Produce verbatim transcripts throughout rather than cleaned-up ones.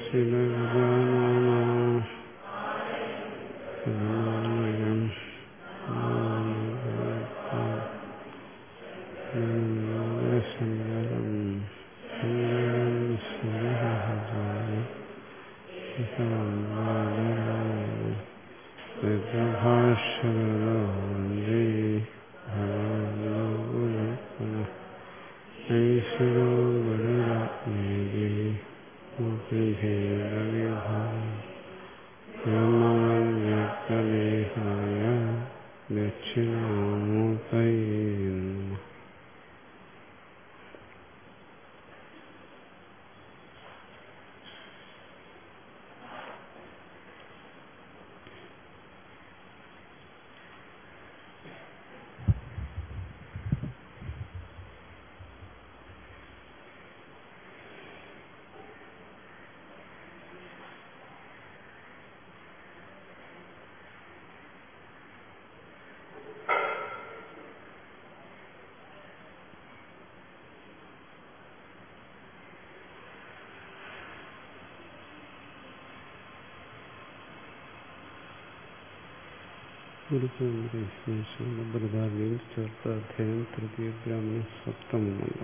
ബൃഹദാരണ്യം ചേർത്ത അധ്യായം തൃതീയ ബ്രാഹ്മണ സപ്തമമണ്ഡലം.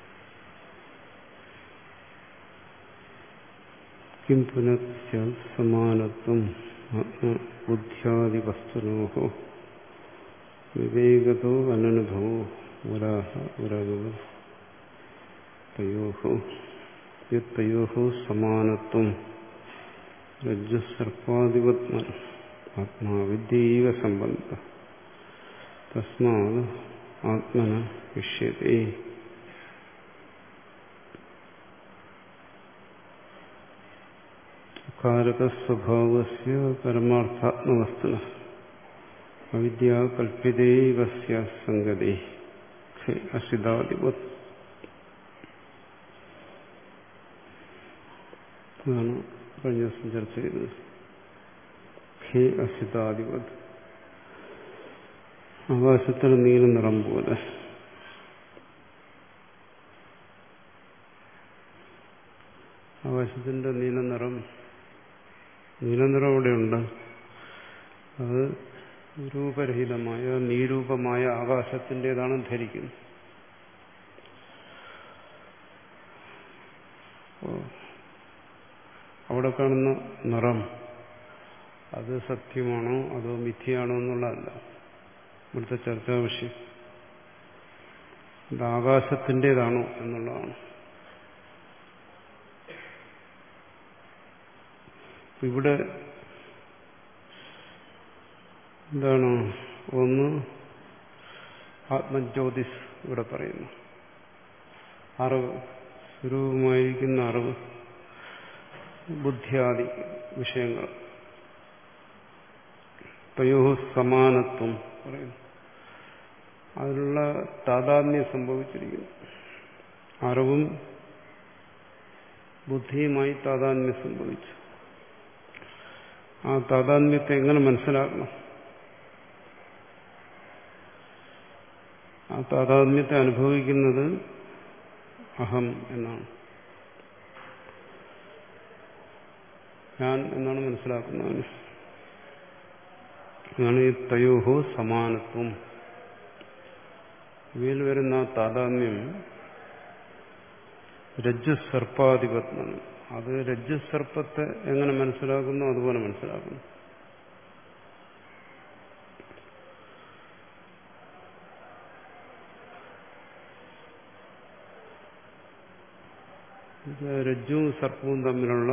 കിം പുനഃ സമാനത്വം ബുദ്ധ്യാദിവസ്തുനോഃ വിവേകതോ അനനുഭവോ വരാഹ വരാഗവ തയോഃ യത്തയോഃ സമാനത്വം രജ്ജുസർപ്പാദിവത് ആത്മാവിദ്യൈവ സംബന്ധ തസ്മാത് ആത്മന വിഷ്യതേ. കാരകസ്വഭാവസ്യ പരമാർത്ഥാത്മവസ്തുനഃ അവിദ്യാ കൽപ്പിതൈവ സ്യാത് സംഗതേ അസിതാദിവത്. അതാണ് കഴിഞ്ഞ ദിവസം ചർച്ച ചെയ്തത്. ഹേ അസിതാദിവത്, ആകാശത്തിന് നീല നിറം പോലെ. ആകാശത്തിന്റെ നീല നിറം നീല നിറം ഇവിടെയുണ്ട്. അത് രൂപരഹിതമായ നീരൂപമായ ആകാശത്തിൻ്റെതാണ് ധരിക്കുന്നത്. അവിടെ കാണുന്ന നിറം അത് സത്യമാണോ അതോ മിഥ്യയാണോ എന്നുള്ളതല്ല ഇവിടുത്തെ ചർച്ചാ വിഷയം. ഇത് ആകാശത്തിൻ്റെതാണോ എന്നുള്ളതാണ്. ഇവിടെ എന്താണ്? ഒന്ന് ആത്മജ്യോതിസ് ഇവിടെ പറയുന്നു. അറിവ്, സ്വരൂപമായിരിക്കുന്ന അറിവ്, ബുദ്ധിയാദി വിഷയങ്ങൾ. തയോ സമാനത്വം പറയുന്നു. അതിനുള്ള താദാത്മ്യം സംഭവിച്ചിരിക്കുന്നു. അറിവും ബുദ്ധിയുമായി താദാത്മ്യം സംഭവിച്ചു. ആ താദാത്മ്യത്തെ എങ്ങനെ മനസ്സിലാക്കണം? ആ താദാത്മ്യത്തെ അനുഭവിക്കുന്നത് അഹം എന്നാണ്, ഞാൻ എന്നാണ് മനസ്സിലാക്കുന്നത്. അതാണ് ഈ തയോഹോ സമാനത്വം. ഇവയിൽ വരുന്ന താദാത്മ്യം രജ്ജുസർപ്പാധിപത്മാണ്. അത് രജ്ജുസർപ്പത്തെ എങ്ങനെ മനസ്സിലാക്കുന്നു അതുപോലെ മനസ്സിലാക്കുന്നു. രജ്ജുവും സർപ്പവും തമ്മിലുള്ള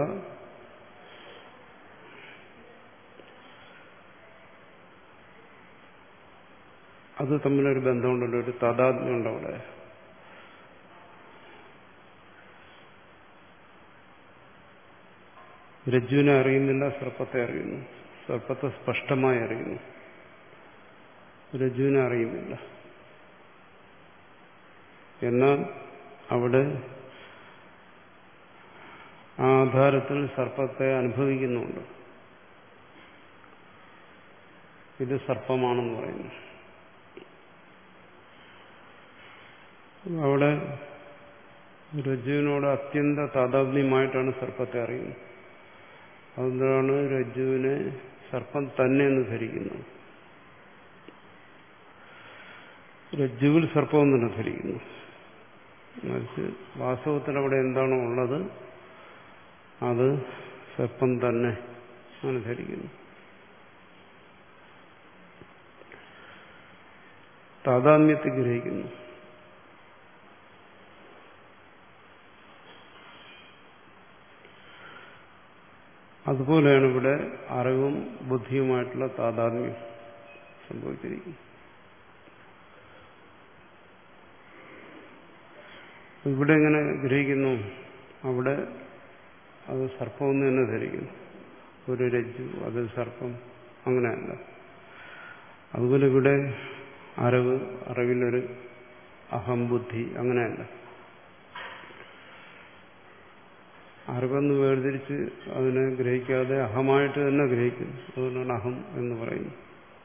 അത് തമ്മിലൊരു ബന്ധമുണ്ടല്ലോ, ഒരു താദാത്മ്യമുണ്ട് അവിടെ. രജ്ജുവിനെ അറിയുന്നില്ല, സർപ്പത്തെ അറിയുന്നു. സർപ്പത്തെ സ്പഷ്ടമായി അറിയുന്നു, രജ്ജുവിനെ അറിയുന്നില്ല. എന്നാൽ അവിടെ ആ ആധാരത്തിൽ സർപ്പത്തെ അനുഭവിക്കുന്നുണ്ട്. ഇത് സർപ്പമാണെന്ന് പറയുന്നു. അവിടെ രജ്ജുവിനോട് അത്യന്ത താതാത്മ്യമായിട്ടാണ് സർപ്പത്തെ അറിയുന്നത്. അതുകൊണ്ടാണ് രജ്ജുവിനെ സർപ്പം തന്നെ എന്ന് ധരിക്കുന്നത്. രജ്ജുവിൽ സർപ്പം തന്നെ ധരിക്കുന്നു. മറിച്ച് വാസ്തവത്തിൽ അവിടെ എന്താണോ ഉള്ളത് അത് സർപ്പം തന്നെ അങ്ങനെ ധരിക്കുന്നു. താതാത്മ്യത്തെ ഗ്രഹിക്കുന്നു. അതുപോലെയാണ് ഇവിടെ അറിവും ബുദ്ധിയുമായിട്ടുള്ള താതാത്മ്യം സംഭവിച്ചിരിക്കുന്നത്. ഇവിടെ എങ്ങനെ ഗ്രഹിക്കുന്നു? അവിടെ അത് സർപ്പമെന്ന് തന്നെ ധരിക്കുന്നു. ഒരു രജ്ജു, അത് സർപ്പം, അങ്ങനെയല്ല. അതുപോലെ ഇവിടെ അറിവ്, അറിവിലൊരു അഹംബുദ്ധി, അങ്ങനെയല്ല. അറിവെന്ന് വേർതിരിച്ച് അതിനെ ഗ്രഹിക്കാതെ അഹമായിട്ട് തന്നെ ഗ്രഹിക്കുന്നു. അതുകൊണ്ടാണ് അഹം എന്ന് പറയുന്നത്.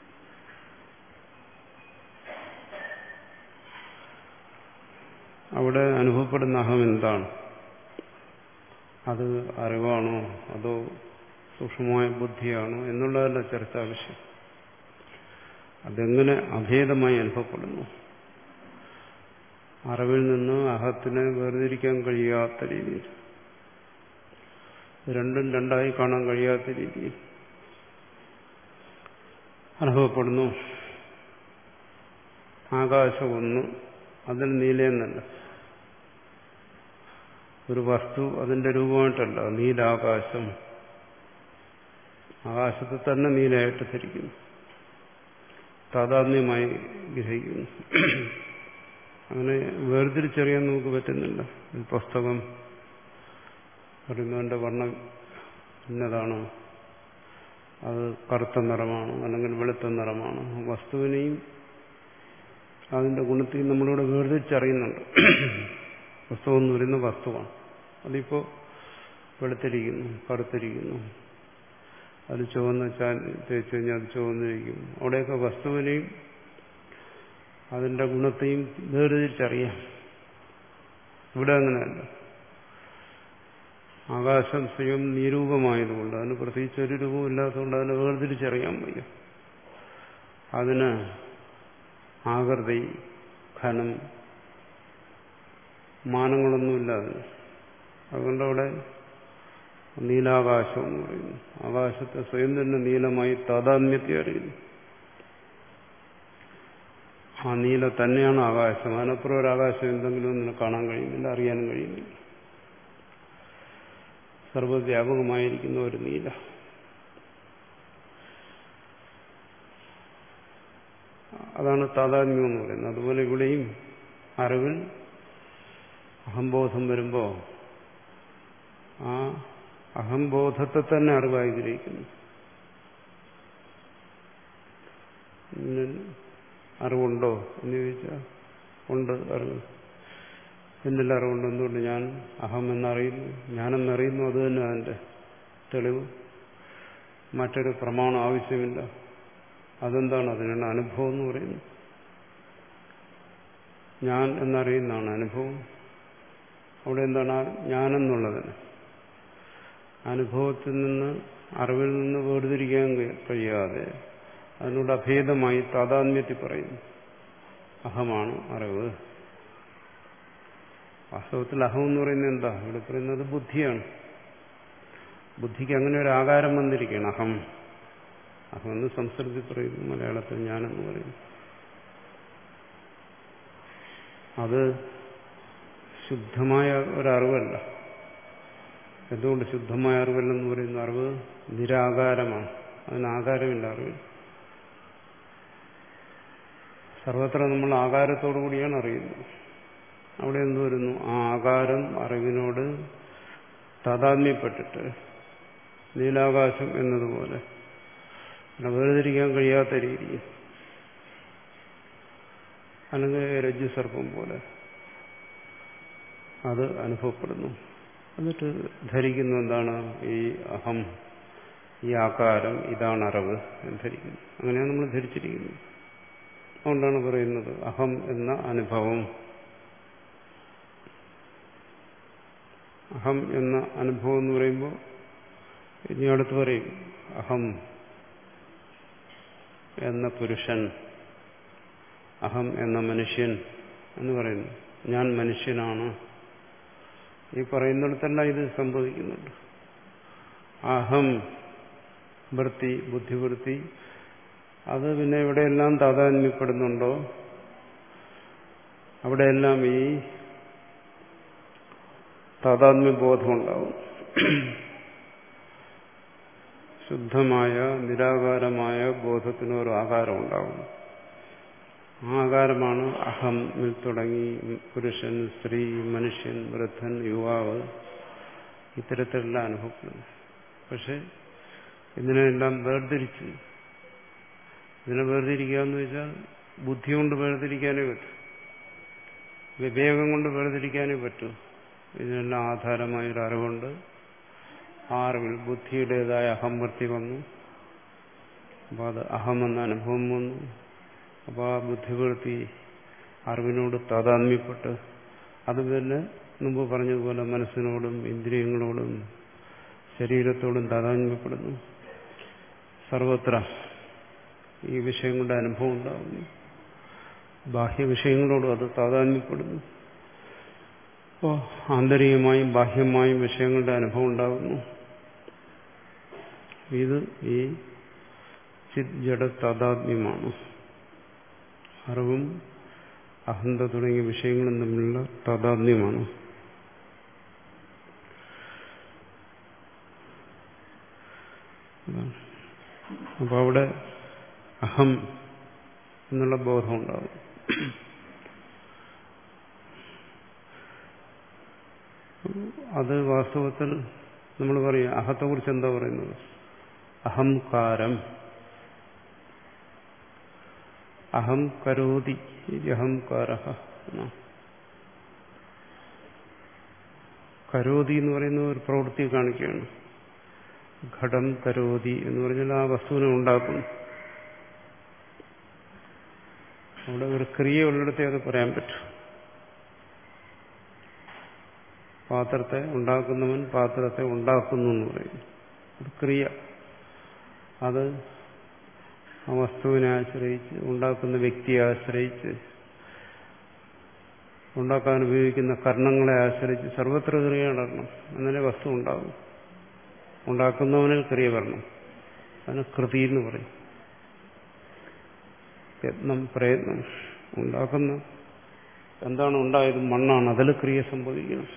അവിടെ അനുഭവപ്പെടുന്ന അഹം എന്താണ്? അത് അറിവാണോ അതോ സൂക്ഷ്മമായ ബുദ്ധിയാണോ എന്നുള്ളതല്ല ചർച്ചാ വിഷയം. അതെങ്ങനെ അഭേദമായി അനുഭവപ്പെടുന്നു? അറിവിൽ നിന്ന് അഹത്തിനെ വേർതിരിക്കാൻ കഴിയാത്ത രീതിയിൽ, രണ്ടും രണ്ടായി കാണാൻ കഴിയാത്ത രീതിയിൽ അനുഭവപ്പെടുന്നു. ആകാശം ഒന്ന്, അതിൽ നീലയെന്നല്ല. ഒരു വസ്തു അതിന്റെ രൂപമായിട്ടല്ല, നീലാകാശം. ആകാശത്തെ തന്നെ നീലയായിട്ട് ധരിക്കുന്നു, താതാത്മ്യമായി ഗ്രഹിക്കുന്നു. അങ്ങനെ വേർതിരിച്ചറിയാൻ നമുക്ക് പറ്റുന്നില്ല. ഒരു പുസ്തകം പറയുന്നതിന്റെ വർണ്ണം ഇന്നതാണോ, അത് കറുത്ത നിറമാണോ അല്ലെങ്കിൽ വെളുത്ത നിറമാണോ? വസ്തുവിനെയും അതിന്റെ ഗുണത്തെയും നമ്മളിവിടെ വേർതിരിച്ചറിയുന്നുണ്ട്. പുസ്തകം എന്ന് പറയുന്ന വസ്തുവാണ്. അതിപ്പോ വെളുത്തിരിക്കുന്നു, കറുത്തിരിക്കുന്നു, അത് ചുവന്ന് തേച്ച് കഴിഞ്ഞാൽ അത് ചുവന്നിരിക്കും. അവിടെയൊക്കെ വസ്തുവിനെയും അതിന്റെ ഗുണത്തെയും വേർതിരിച്ചറിയാം. ഇവിടെ അങ്ങനെയല്ല. ആകാശം സ്വയം നിരൂപമായതുകൊണ്ട്, അതിന് പ്രത്യേകിച്ച് ഒരു രൂപവും ഇല്ലാത്തതുകൊണ്ട് അതിനെ വേർതിരിച്ചറിയാൻ വയ്യ. അതിന് ആകൃതി, ഘനം, മാനങ്ങളൊന്നുമില്ല അതിന്. അതുകൊണ്ടവിടെ നീലാകാശം എന്ന് പറയുന്നു. ആകാശത്തെ സ്വയം തന്നെ നീലമായി താതാത്മ്യത്തെ അറിയുന്നു. ആ നീല തന്നെയാണ് ആകാശം. അതിനപ്പുറം ഒരു ആകാശം എന്തെങ്കിലും ഒന്നും കാണാൻ കഴിയുന്നില്ല, അറിയാനും കഴിയുന്നില്ല. സർവ്വവ്യാപകമായിരിക്കുന്ന ഒരു നീല. അതാണ് താതാത്മ്യം എന്ന് പറയുന്നത്. അതുപോലെ ഇവിടെയും അറിവിൽ അഹംബോധം വരുമ്പോൾ ആ അഹംബോധത്തെ തന്നെ അറിവായി ഗ്രഹിക്കുന്നു. അറിവുണ്ടോ എന്ന് ചോദിച്ചാൽ ഉണ്ട്, അറിവ്. എന്നിൽ അറിവുണ്ട്. എന്തുകൊണ്ട്? ഞാൻ അഹം എന്നറിയുന്നു, ഞാനെന്നറിയുന്നു. അത് തന്നെ അതിൻ്റെ തെളിവ്. മറ്റൊരു പ്രമാണം ആവശ്യമില്ല. അതെന്താണ്? അതിനാണ് അനുഭവം എന്ന് പറയുന്നത്. ഞാൻ എന്നറിയുന്നതാണ് അനുഭവം. അവിടെ എന്താണ്? ഞാനെന്നുള്ളതിന് അനുഭവത്തിൽ നിന്ന്, അറിവിൽ നിന്ന് വേർതിരിക്കാൻ കഴിയാതെ അതിനോട് അഭേദമായി താതാത്മ്യത്തിൽ പറയുന്നു അഹമാണ് അറിവ്. വാസ്തവത്തിൽ അഹം എന്ന് പറയുന്നത് എന്താ? ഇവിടെ പറയുന്നത് ബുദ്ധിയാണ്. ബുദ്ധിക്ക് അങ്ങനെ ഒരു ആകാരം വന്നിരിക്കുകയാണ് അഹം. അഹം എന്ന് സംസ്കൃതത്തിൽ പറയുന്നു, മലയാളത്തിൽ ഞാനെന്ന് പറയുന്നു. അത് ശുദ്ധമായ ഒരറിവല്ല. എന്തുകൊണ്ട് ശുദ്ധമായ അറിവല്ലെന്ന് പറയുന്ന? അറിവ് നിരാകാരമാണ്. അതിന് ആകാരമില്ല അറിവിൽ. സർവത്ര നമ്മൾ ആകാരത്തോടു കൂടിയാണ് അറിയുന്നത്. അവിടെ എന്ത് വരുന്നു? ആ ആകാരം അറിവിനോട് താതാത്മ്യപ്പെട്ടിട്ട് നീലാകാശം എന്നതുപോലെ വേർതിരിക്കാൻ കഴിയാത്ത രീതിയിൽ, അല്ലെങ്കിൽ രജ്ജു സർപ്പം പോലെ അത് അനുഭവപ്പെടുന്നു. എന്നിട്ട് ധരിക്കുന്നു എന്താണ്? ഈ അഹം, ഈ ആകാരം, ഇതാണ് അറിവ് എന്ന് ധരിക്കുന്നു. അങ്ങനെയാണ് നമ്മൾ ധരിച്ചിരിക്കുന്നത്. അതുകൊണ്ടാണ് പറയുന്നത് അഹം എന്ന അനുഭവം അഹം എന്ന അനുഭവം എന്ന് പറയുമ്പോൾ ഇനി അടുത്ത് പറയും അഹം എന്ന പുരുഷൻ, അഹം എന്ന മനുഷ്യൻ എന്ന് പറയുന്നു. ഞാൻ മനുഷ്യനാണ്. ഈ പറയുന്നിടത്തെല്ലാം ഇത് സംഭവിക്കുന്നുണ്ട്. അഹം വൃത്തി, ബുദ്ധിവൃത്തി, അത് പിന്നെ എവിടെയെല്ലാം താതാത്മ്യപ്പെടുന്നുണ്ടോ അവിടെയെല്ലാം ഈ താതാത്മ്യബോധം ഉണ്ടാവും. ശുദ്ധമായ നിരാകാരമായ ബോധത്തിന് ഒരു ആകാരം ഉണ്ടാവും. ആ ആകാരമാണ് അഹമിൽ തുടങ്ങി പുരുഷൻ, സ്ത്രീ, മനുഷ്യൻ, വൃദ്ധൻ, യുവാവ് ഇത്തരത്തിലെല്ലാം അനുഭവപ്പെടുന്നു. പക്ഷെ ഇതിനെല്ലാം വേർതിരിച്ച് ഇതിനെ വേർതിരിക്കുക എന്ന് വെച്ചാൽ ബുദ്ധി കൊണ്ട് വേർതിരിക്കാനേ പറ്റൂ, വിവേകം കൊണ്ട് വേർതിരിക്കാനേ പറ്റൂ. ഇതിനെല്ലാം ആധാരമായൊരു അറിവുണ്ട്. ആ അറിവിൽ ബുദ്ധിയുടേതായ അഹംവൃത്തി വന്നു. അപ്പോൾ അത് അഹമെന്ന അനുഭവം വന്നു. അപ്പോൾ ആ ബുദ്ധിവൃത്തി അറിവിനോട് താതാത്മ്യപ്പെട്ട് അത് പിന്നെ മുമ്പ് പറഞ്ഞതുപോലെ മനസ്സിനോടും ഇന്ദ്രിയങ്ങളോടും ശരീരത്തോടും താതാത്മ്യപ്പെടുന്നു. സർവത്ര ഈ വിഷയങ്ങളുടെ അനുഭവം ഉണ്ടാകുന്നു. ബാഹ്യ വിഷയങ്ങളോടും അത് താതാത്മ്യപ്പെടുന്നു. അപ്പോൾ ആന്തരികമായും ബാഹ്യമായും വിഷയങ്ങളുടെ അനുഭവം ഉണ്ടാകുന്നു. ഇത് ഈ ചിത് ജഡ താതാത്മ്യമാണ്. അറിവും അഹന്ത തുടങ്ങിയ വിഷയങ്ങളും തമ്മിലുള്ള താതാത്മ്യമാണ്. അപ്പോൾ അവിടെ അഹം എന്നുള്ള ബോധം ഉണ്ടാകും. അത് വാസ്തവത്തിൽ നമ്മൾ പറയും അഹത്തെക്കുറിച്ച് എന്താ പറയുന്നത്? അഹംകാരം. അഹം കരോതി അഹംകാരഃ. കരോതി എന്ന് പറയുന്ന ഒരു പ്രവൃത്തി കാണിക്കുകയാണ്. ഘടം കരോതി എന്ന് പറഞ്ഞാൽ ആ വസ്തുവിനെ ഉണ്ടാക്കുന്നു. അവിടെ ഒരു ക്രിയ ഉള്ളിടത്തേ അത് പറയാൻ പറ്റും. പാത്രത്തെ ഉണ്ടാക്കുന്നവൻ പാത്രത്തെ ഉണ്ടാക്കുന്നു എന്ന് പറയും. ഒരു ക്രിയ, അത് ആ വസ്തുവിനെ ആശ്രയിച്ച്, ഉണ്ടാക്കുന്ന വ്യക്തിയെ ആശ്രയിച്ച്, ഉണ്ടാക്കാൻ ഉപയോഗിക്കുന്ന കർണങ്ങളെ ആശ്രയിച്ച് സർവത്ര ക്രിയ നടക്കണം. എന്നാലേ വസ്തു ഉണ്ടാകും. ഉണ്ടാക്കുന്നവനിൽ ക്രിയ വരണം. അതിന് കൃതി എന്ന് പറയും. യത്നം, പ്രയത്നം. ഉണ്ടാക്കുന്ന എന്താണ് ഉണ്ടായത്? മണ്ണാണ്. അതിൽ ക്രിയ സംഭവിക്കണം.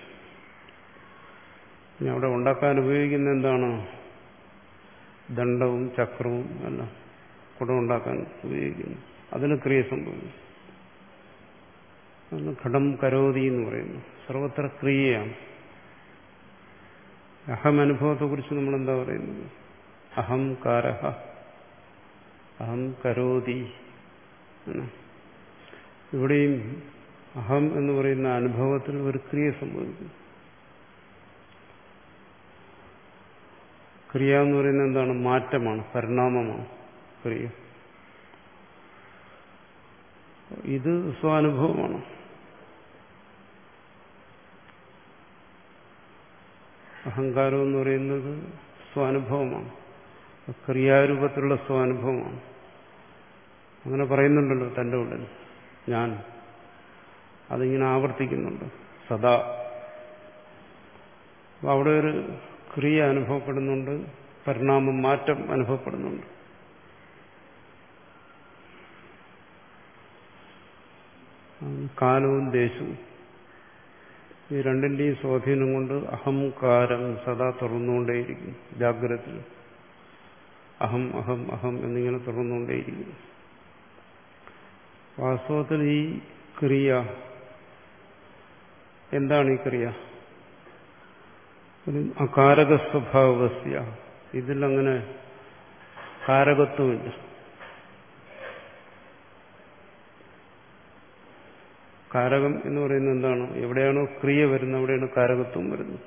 ഇനി അവിടെ ഉണ്ടാക്കാൻ ഉപയോഗിക്കുന്ന എന്താണ്? ദണ്ഡവും ചക്രവും എല്ലാം കുടം ഉണ്ടാക്കാൻ ഉപയോഗിക്കുന്നു. അതിന് ക്രിയ സംഭവിക്കും. അതാണ് ഘടം കരോതി എന്ന് പറയുന്നു. സർവത്ര ക്രിയയാണ്. അഹമനുഭവത്തെക്കുറിച്ച് നമ്മളെന്താ പറയുന്നത്? അഹംകാരഃ, അഹം കരോതി. ഇവിടെയും അഹം എന്ന് പറയുന്ന അനുഭവത്തിൽ ഒരു ക്രിയ സംഭവിക്കും. ക്രിയ എന്ന് പറയുന്നത് എന്താണ്? മാറ്റമാണ്, പരിണാമമാണ് ക്രിയ. ഇത് സ്വാനുഭവമാണ്. അഹങ്കാരം എന്ന് പറയുന്നത് സ്വാനുഭവമാണ്, ക്രിയാരൂപത്തിലുള്ള സ്വാനുഭവമാണ്. അങ്ങനെ പറയുന്നുണ്ടല്ലോ തൻ്റെ ഉള്ളിൽ ഞാൻ. അതിങ്ങനെ ആവർത്തിക്കുന്നുണ്ട് സദാ. അവിടെ ഒരു ക്രിയ അനുഭവപ്പെടുന്നുണ്ട്, പരിണാമം, മാറ്റം അനുഭവപ്പെടുന്നുണ്ട്. കാലവും ദേശവും ഈ രണ്ടിന്റെയും സ്വാധീനം കൊണ്ട് അഹംകാരം സദാ തുറന്നുകൊണ്ടേയിരിക്കും. ജാഗ്രത അഹം അഹം അഹം എന്നിങ്ങനെ തുറന്നുകൊണ്ടേയിരിക്കും. വാസ്തവത്തിൽ ഈ ക്രിയ എന്താണ്? ഈ ക്രിയ അകാരക സ്വഭാവസ്യ. ഇതിലങ്ങനെ കാരകത്വമില്ല. കാരകം എന്ന് പറയുന്നത് എന്താണ്? എവിടെയാണോ ക്രിയ വരുന്നത് അവിടെയാണ് കാരകത്വം വരുന്നത്.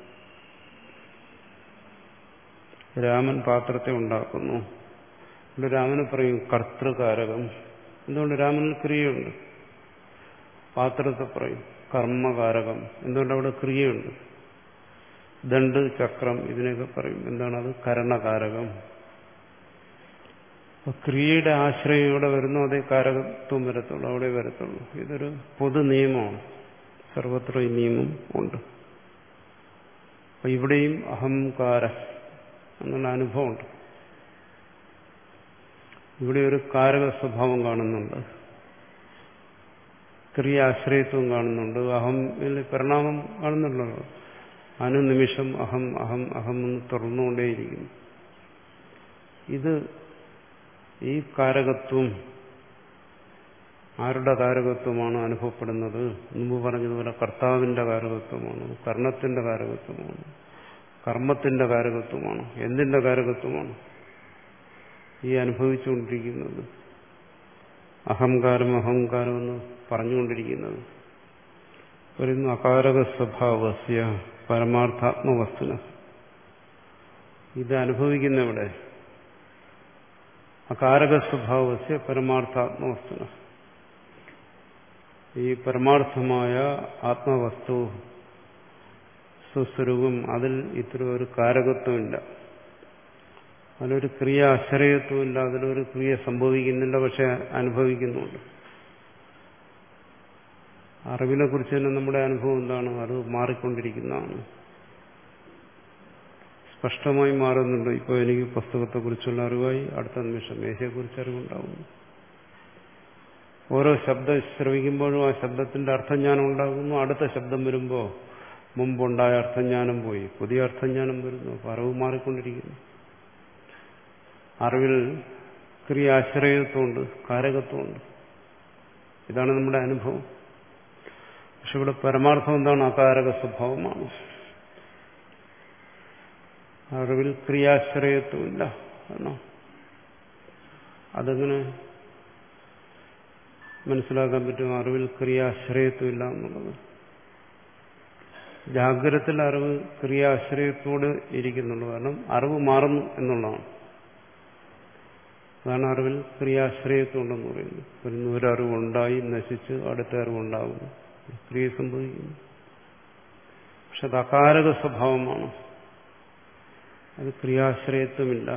രാമൻ പാത്രത്തെ ഉണ്ടാക്കുന്നു. ഇവിടെ രാമന് പറയും കർത്തൃകാരകം. എന്തുകൊണ്ട്? രാമനിൽ ക്രിയയുണ്ട്. പാത്രത്തെ പറയും കർമ്മകാരകം. എന്തുകൊണ്ട്? അവിടെ ക്രിയയുണ്ട്. ദണ്ഡ്, ചക്രം ഇതിനെയൊക്കെ പറയും. എന്താണ് അത്? കരണകാരകം. അപ്പൊ ക്രിയയുടെ ആശ്രയം ഇവിടെ വരുന്നു, അതേ കാരകത്വം വരത്തുള്ളൂ, അവിടെ വരത്തുള്ളൂ. ഇതൊരു പൊതു നിയമമാണ്. സർവത്ര ഈ നിയമം ഉണ്ട്. അപ്പൊ ഇവിടെയും അഹംകാരം എന്നുള്ള അനുഭവമുണ്ട്. ഇവിടെ ഒരു കാരക സ്വഭാവം കാണുന്നുണ്ട്, ക്രിയ ആശ്രയത്വം കാണുന്നുണ്ട്, അഹം പരിണാമം കാണുന്നുണ്ടല്ലോ. അനുനിമിഷം അഹം അഹം അഹം എന്ന് തുറന്നുകൊണ്ടേയിരിക്കുന്നു. ഇത് ഈ കാരകത്വം ആരുടെ കാരകത്വമാണ് അനുഭവപ്പെടുന്നത്? മുമ്പ് പറഞ്ഞതുപോലെ കർത്താവിന്റെ കാരകത്വമാണ്, കർണത്തിന്റെ കാരകത്വമാണ്, കർമ്മത്തിന്റെ കാരകത്വമാണ്. എന്തിന്റെ കാരകത്വമാണ് ഈ അനുഭവിച്ചുകൊണ്ടിരിക്കുന്നത്? അഹങ്കാരം അഹങ്കാരം എന്ന് പറഞ്ഞുകൊണ്ടിരിക്കുന്നത് പറയുന്നു അകാരക സ്വഭാവസ്യ പരമാർത്ഥാത്മവസ്തുന. ഇത് അനുഭവിക്കുന്നവിടെ അകാരക സ്വഭാവസ്യ പരമാർത്ഥാത്മവസ്തുന. ഈ പരമാർത്ഥമായ ആത്മവസ്തു സ്വസ്വരൂപം, അതിൽ ഇത്തരം ഒരു കാരകത്വമില്ല, അതിലൊരു ക്രിയ ആശ്രയത്വമില്ല, അതിലൊരു ക്രിയ സംഭവിക്കുന്നില്ല, പക്ഷെ അനുഭവിക്കുന്നുണ്ട്. അറിവിനെ കുറിച്ച് തന്നെ നമ്മുടെ അനുഭവം എന്താണ്? അത് മാറിക്കൊണ്ടിരിക്കുന്നതാണ്, സ്പഷ്ടമായി മാറുന്നുണ്ട്. ഇപ്പോൾ എനിക്ക് പുസ്തകത്തെക്കുറിച്ചുള്ള അറിവായി, അടുത്ത നിമിഷം മേശയെക്കുറിച്ച് അറിവുണ്ടാകുന്നു. ഓരോ ശബ്ദം ശ്രവിക്കുമ്പോഴും ആ ശബ്ദത്തിന്റെ അർത്ഥജ്ഞാനം ഉണ്ടാകുന്നു. അടുത്ത ശബ്ദം വരുമ്പോൾ മുമ്പുണ്ടായ അർത്ഥജ്ഞാനം പോയി, പുതിയ അർത്ഥജ്ഞാനം വരുന്നു. അപ്പോൾ അറിവ് മാറിക്കൊണ്ടിരിക്കുന്നു. അറിവിൽ ക്രിയാശ്രയത്വമുണ്ട്, കാരകത്വമുണ്ട്. ഇതാണ് നമ്മുടെ അനുഭവം. പക്ഷെ ഇവിടെ പരമാർത്ഥം എന്താണ്? അകാരക സ്വഭാവമാണ്. അറിവിൽ ക്രിയാശ്രയത്വമില്ല. കാരണം അതെങ്ങനെ മനസ്സിലാക്കാൻ പറ്റും? അറിവിൽ ക്രിയാശ്രയത്വമില്ല എന്നുള്ളത്. ജാഗ്രതത്തിൽ അറിവ് ക്രിയാശ്രയത്തോട് ഇരിക്കുന്നുള്ളൂ. കാരണം അറിവ് മാറുന്നു എന്നുള്ളതാണ്. അതാണ് അറിവിൽ ക്രിയാശ്രയത്വം ഉണ്ടെന്ന് പറയുന്നത്. പറയുന്നു ഒരറിവുണ്ടായി നശിച്ച് അടുത്ത അറിവുണ്ടാകുന്നു, ക്രിയ സംഭവിക്കുന്നു. പക്ഷെ അത് അകാരക സ്വഭാവമാണ്, അത് ക്രിയാശ്രയത്വമില്ല.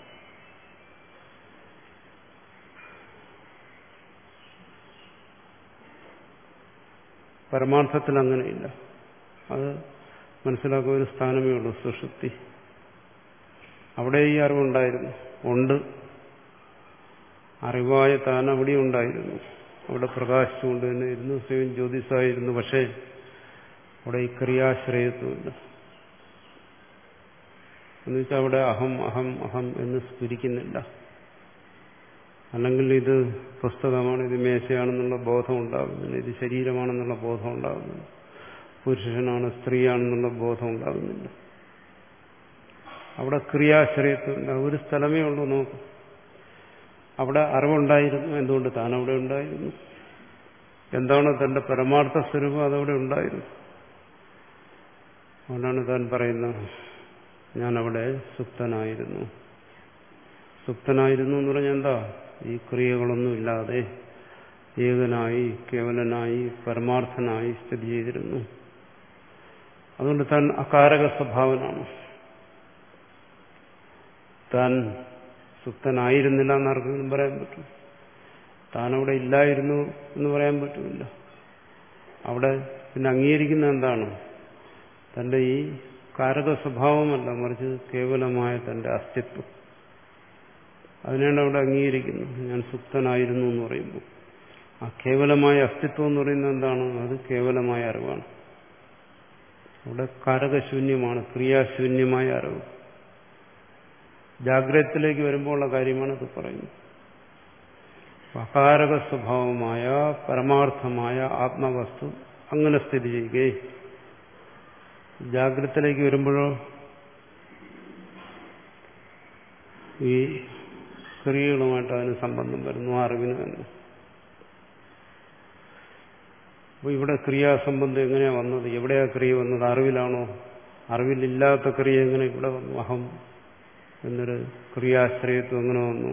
പരമാർത്ഥത്തിൽ അങ്ങനെയില്ല. അത് മനസ്സിലാക്കുന്ന ഒരു സ്ഥാനമേ ഉള്ളൂ, സുഷുപ്തി. അവിടെ ഈ അറിവുണ്ടായിരുന്നു, ഉണ്ട്. അറിവായ താൻ അവിടെ ഉണ്ടായിരുന്നു, അവിടെ പ്രകാശിച്ചുകൊണ്ട് തന്നെ ഇരുന്നു, സ്വയം ജ്യോതിസായിരുന്നു. പക്ഷേ അവിടെ ഈ ക്രിയാശ്രയത്വമില്ല. എന്നുവെച്ചാൽ അവിടെ അഹം അഹം അഹം എന്ന് സ്ഫുരിക്കുന്നില്ല. അല്ലെങ്കിൽ ഇത് പുസ്തകമാണ്, ഇത് മേശയാണെന്നുള്ള ബോധം ഉണ്ടാകുന്നില്ല, ഇത് ശരീരമാണെന്നുള്ള ബോധം ഉണ്ടാകുന്നില്ല, പുരുഷനാണ് സ്ത്രീയാണെന്നുള്ള ബോധം ഉണ്ടാകുന്നില്ല. അവിടെ ക്രിയാശ്രയത്വമില്ല. ഒരു സ്ഥലമേ ഉള്ളൂ നോക്ക്. അവിടെ അറിവുണ്ടായിരുന്നു. എന്തുകൊണ്ട്? താൻ അവിടെ ഉണ്ടായിരുന്നു. എന്താണ് തന്റെ പരമാർത്ഥ സ്വരൂപം? അതവിടെ ഉണ്ടായിരുന്നു. അതുകൊണ്ടാണ് താൻ പറയുന്നത് ഞാനവിടെ സുപ്തനായിരുന്നു. സുപ്തനായിരുന്നു എന്ന് പറഞ്ഞാൽ എന്താ? ഈ ക്രിയകളൊന്നും ഇല്ലാതെ ഏകനായി കേവലനായി പരമാർത്ഥനായി സ്ഥിതി ചെയ്തിരുന്നു. അതുകൊണ്ട് താൻ അകാരക സ്വഭാവനാണ്. താൻ സുപ്തനായിരുന്നില്ല എന്നാർക്കെങ്കിലും പറയാൻ പറ്റും? താനവിടെ ഇല്ലായിരുന്നു എന്ന് പറയാൻ പറ്റില്ല. അവിടെ പിന്നെ അംഗീകരിക്കുന്ന എന്താണ്? തന്റെ ഈ കാരക സ്വഭാവമല്ല, മറിച്ച് കേവലമായ തന്റെ അസ്തിത്വം. അതിനാണ് അവിടെ അംഗീകരിക്കുന്നത്. ഞാൻ സുപ്തനായിരുന്നു എന്ന് പറയുമ്പോൾ ആ കേവലമായ അസ്തിത്വം എന്ന് പറയുന്നത് എന്താണ്? അത് കേവലമായ അറിവാണ്. അവിടെ കാരകശൂന്യമാണ്, ക്രിയാശൂന്യമായ അറിവ്. ജാഗ്രതത്തിലേക്ക് വരുമ്പോഴുള്ള കാര്യമാണ് ഇത് പറയുന്നത്. അകാരക സ്വഭാവമായ പരമാർത്ഥമായ ആത്മവസ്തു അങ്ങനെ സ്ഥിതി ചെയ്യുകയെ ജാഗ്രതത്തിലേക്ക് വരുമ്പോഴോ ഈ ക്രിയകളുമായിട്ട് അതിന് സംബന്ധം വരുന്നു, അറിവിന് തന്നെ. അപ്പോൾ ഇവിടെ ക്രിയാസംബന്ധം എങ്ങനെയാണ് വന്നത്? എവിടെയാ ക്രിയ വന്നത്? അറിവിലാണോ? അറിവിലില്ലാത്ത ക്രിയ എങ്ങനെ ഇവിടെ വന്നു? അഹം എന്നൊരു ക്രിയാശ്രയത്വം എങ്ങനെ വന്നു?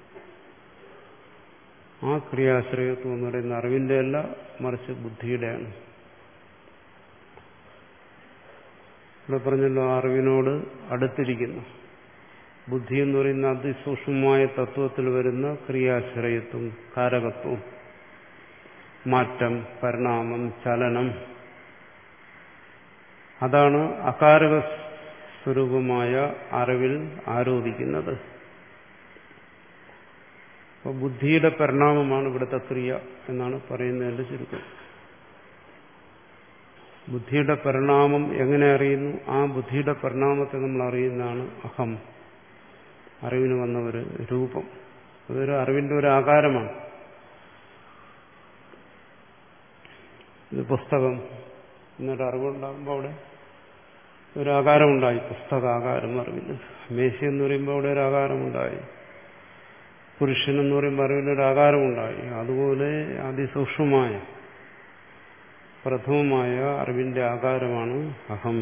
ആ ക്രിയാശ്രയത്വം എന്ന് പറയുന്ന അറിവിന്റെ അല്ല, മറിച്ച് ബുദ്ധിയുടെയാണ്. ഇവിടെ പറഞ്ഞല്ലോ അറിവിനോട് അടുത്തിരിക്കുന്നു. ബുദ്ധി എന്ന് പറയുന്ന അതിസൂക്ഷ്മമായ തത്വത്തിൽ വരുന്ന ക്രിയാശ്രയത്വം, കാരകത്വം, മാറ്റം, പരിണാമം, ചലനം, അതാണ് അകാരക സ്വരൂപമായ അറിവിൽ ആരോപിക്കുന്നത്. അപ്പോൾ ബുദ്ധിയുടെ പരിണാമമാണ് ഇവിടുത്തെ ക്രിയ എന്നാണ് പറയുന്നതിന്റെ ചുരുക്കം. ബുദ്ധിയുടെ പരിണാമം എങ്ങനെ അറിയുന്നു? ആ ബുദ്ധിയുടെ പരിണാമത്തെ നമ്മൾ അറിയുന്നതാണ് അഹം. അറിവിന് വന്ന ഒരു രൂപം, അതൊരു അറിവിന്റെ ഒരു ആകാരമാണ്. ഇത് പുസ്തകം എന്നൊരു അറിവുണ്ടാകുമ്പോൾ അവിടെ ഒരു ആകാരമുണ്ടായി, പുസ്തകാകാരം അറിവിന്. മേശ എന്ന് പറയുമ്പോൾ അവിടെ ഒരു ആകാരമുണ്ടായി, പുരുഷൻ എന്ന് പറയുമ്പോൾ അറിവിനൊരു ആകാരമുണ്ടായി. അതുപോലെ അതിസൂക്ഷ്മമായ പ്രഥമമായ അറിവിന്റെ ആകാരമാണ് അഹം.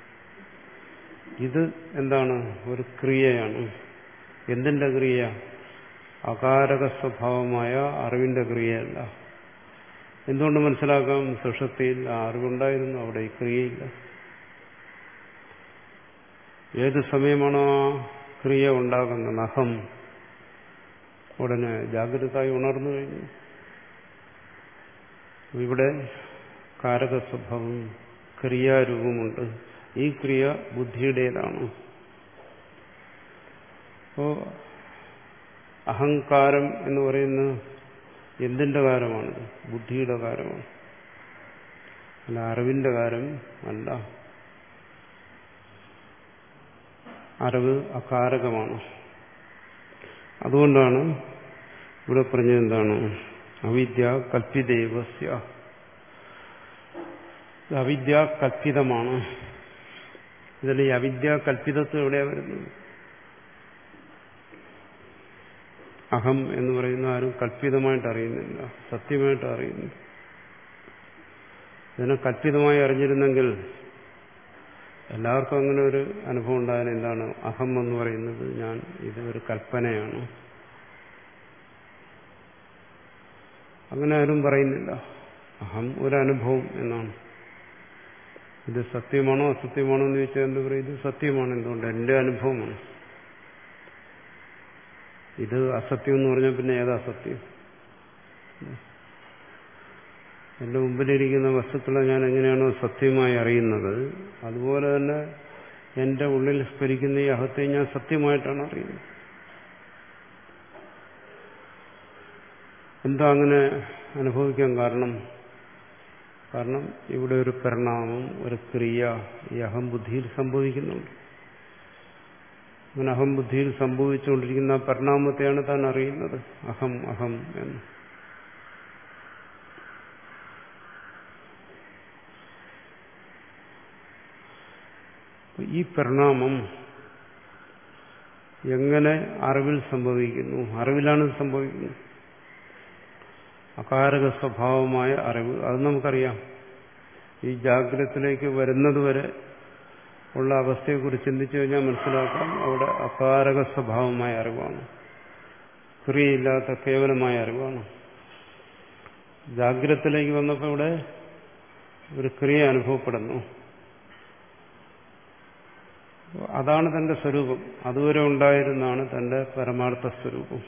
ഇത് എന്താണ്? ഒരു ക്രിയയാണ്. എന്തിന്റെ ക്രിയ? അകാരക സ്വഭാവമായ അറിവിന്റെ ക്രിയയല്ല. എന്തുകൊണ്ട് മനസ്സിലാക്കാം? സുഷുപ്തിയിൽ ആ അറിവുണ്ടായിരുന്നു, അവിടെ ഈ ക്രിയയില്ല. ഏത് സമയമാണോ ആ ക്രിയ ഉണ്ടാകുന്നത്, അഹം, ഉടനെ ജാഗ്രതയായി ഉണർന്നു കഴിഞ്ഞു. ഇവിടെ കാരക സ്വഭാവം, ക്രിയാരൂപമുണ്ട്. ഈ ക്രിയ ബുദ്ധിയുടേതാണ്. അപ്പോ അഹങ്കാരം എന്ന് പറയുന്നത് എന്തിന്റെ കാരമാണിത്? ബുദ്ധിയുടെ കാരമാണ്, അല്ല അറിവിന്റെ കാരം അല്ല. അറിവ് അകാരകമാണ്. അതുകൊണ്ടാണ് ഇവിടെ പറഞ്ഞത് എന്താണ്? അവിദ്യ കൽപ്പിതേവസ്യ. അവിദ്യ കൽപ്പിതമാണ്. ഇതിൽ ഈ അവിദ്യ കൽപ്പിതത്വം എവിടെയാണ് വരുന്നത്? അഹം എന്ന് പറയുന്ന ആരും കൽപ്പിതമായിട്ട് അറിയുന്നില്ല, സത്യമായിട്ട് അറിയുന്നു. ഇതിനെ കൽപ്പിതമായി അറിഞ്ഞിരുന്നെങ്കിൽ എല്ലാവർക്കും അങ്ങനെ ഒരു അനുഭവം ഉണ്ടായാലും എന്താണ്? അഹം എന്ന് പറയുന്നത് ഞാൻ, ഇത് ഒരു കൽപ്പനയാണ്. അങ്ങനെ ആരും പറയുന്നില്ല. അഹം ഒരനുഭവം എന്നാണ്. ഇത് സത്യമാണോ അസത്യമാണോ എന്ന് ചോദിച്ചാൽ എന്ത് പറയും? ഇത് സത്യമാണ്. എന്തുകൊണ്ട്? എന്റെ അനുഭവമാണ്. ഇത് അസത്യം എന്ന് പറഞ്ഞാൽ പിന്നെ ഏതാ സത്യം? എന്റെ മുമ്പിലിരിക്കുന്ന വസ്തുക്കളെ ഞാൻ എങ്ങനെയാണോ സത്യമായി അറിയുന്നത്, അതുപോലെ തന്നെ എന്റെ ഉള്ളിൽ സ്ഫരിക്കുന്ന ഈ അഹത്തെ ഞാൻ സത്യമായിട്ടാണ് അറിയുന്നത്. എന്താ അങ്ങനെ അനുഭവിക്കാൻ കാരണം? കാരണം ഇവിടെ ഒരു പരിണാമം, ഒരു ക്രിയ ഈ അഹംബുദ്ധിയിൽ സംഭവിക്കുന്നുണ്ട്. അങ്ങനെ അഹംബുദ്ധിയിൽ സംഭവിച്ചുകൊണ്ടിരിക്കുന്ന പരിണാമത്തെയാണ് താൻ അറിയുന്നത്, അഹം അഹം എന്ന്. ഈ പരിണാമം എങ്ങനെ അറിവിൽ സംഭവിക്കുന്നു? അറിവിലാണ് സംഭവിക്കുന്നത്. അകാരക സ്വഭാവമായ അറിവ്, അത് നമുക്കറിയാം. ഈ ജാഗ്രതത്തിലേക്ക് വരുന്നതുവരെ ഉള്ള അവസ്ഥയെക്കുറിച്ച് ചിന്തിച്ചു കഴിഞ്ഞാൽ മനസ്സിലാക്കാം, അവിടെ അകാരക സ്വഭാവമായ അറിവാണ്, ക്രിയയില്ലാത്ത കേവലമായ അറിവാണ്. ജാഗ്രതത്തിലേക്ക് വന്നപ്പോൾ ഇവിടെ ഒരു ക്രിയ അനുഭവപ്പെടുന്നു. അതാണ് തന്റെ സ്വരൂപം. അതുവരെ ഉണ്ടായിരുന്നാണ് തന്റെ പരമാർത്ഥ സ്വരൂപം.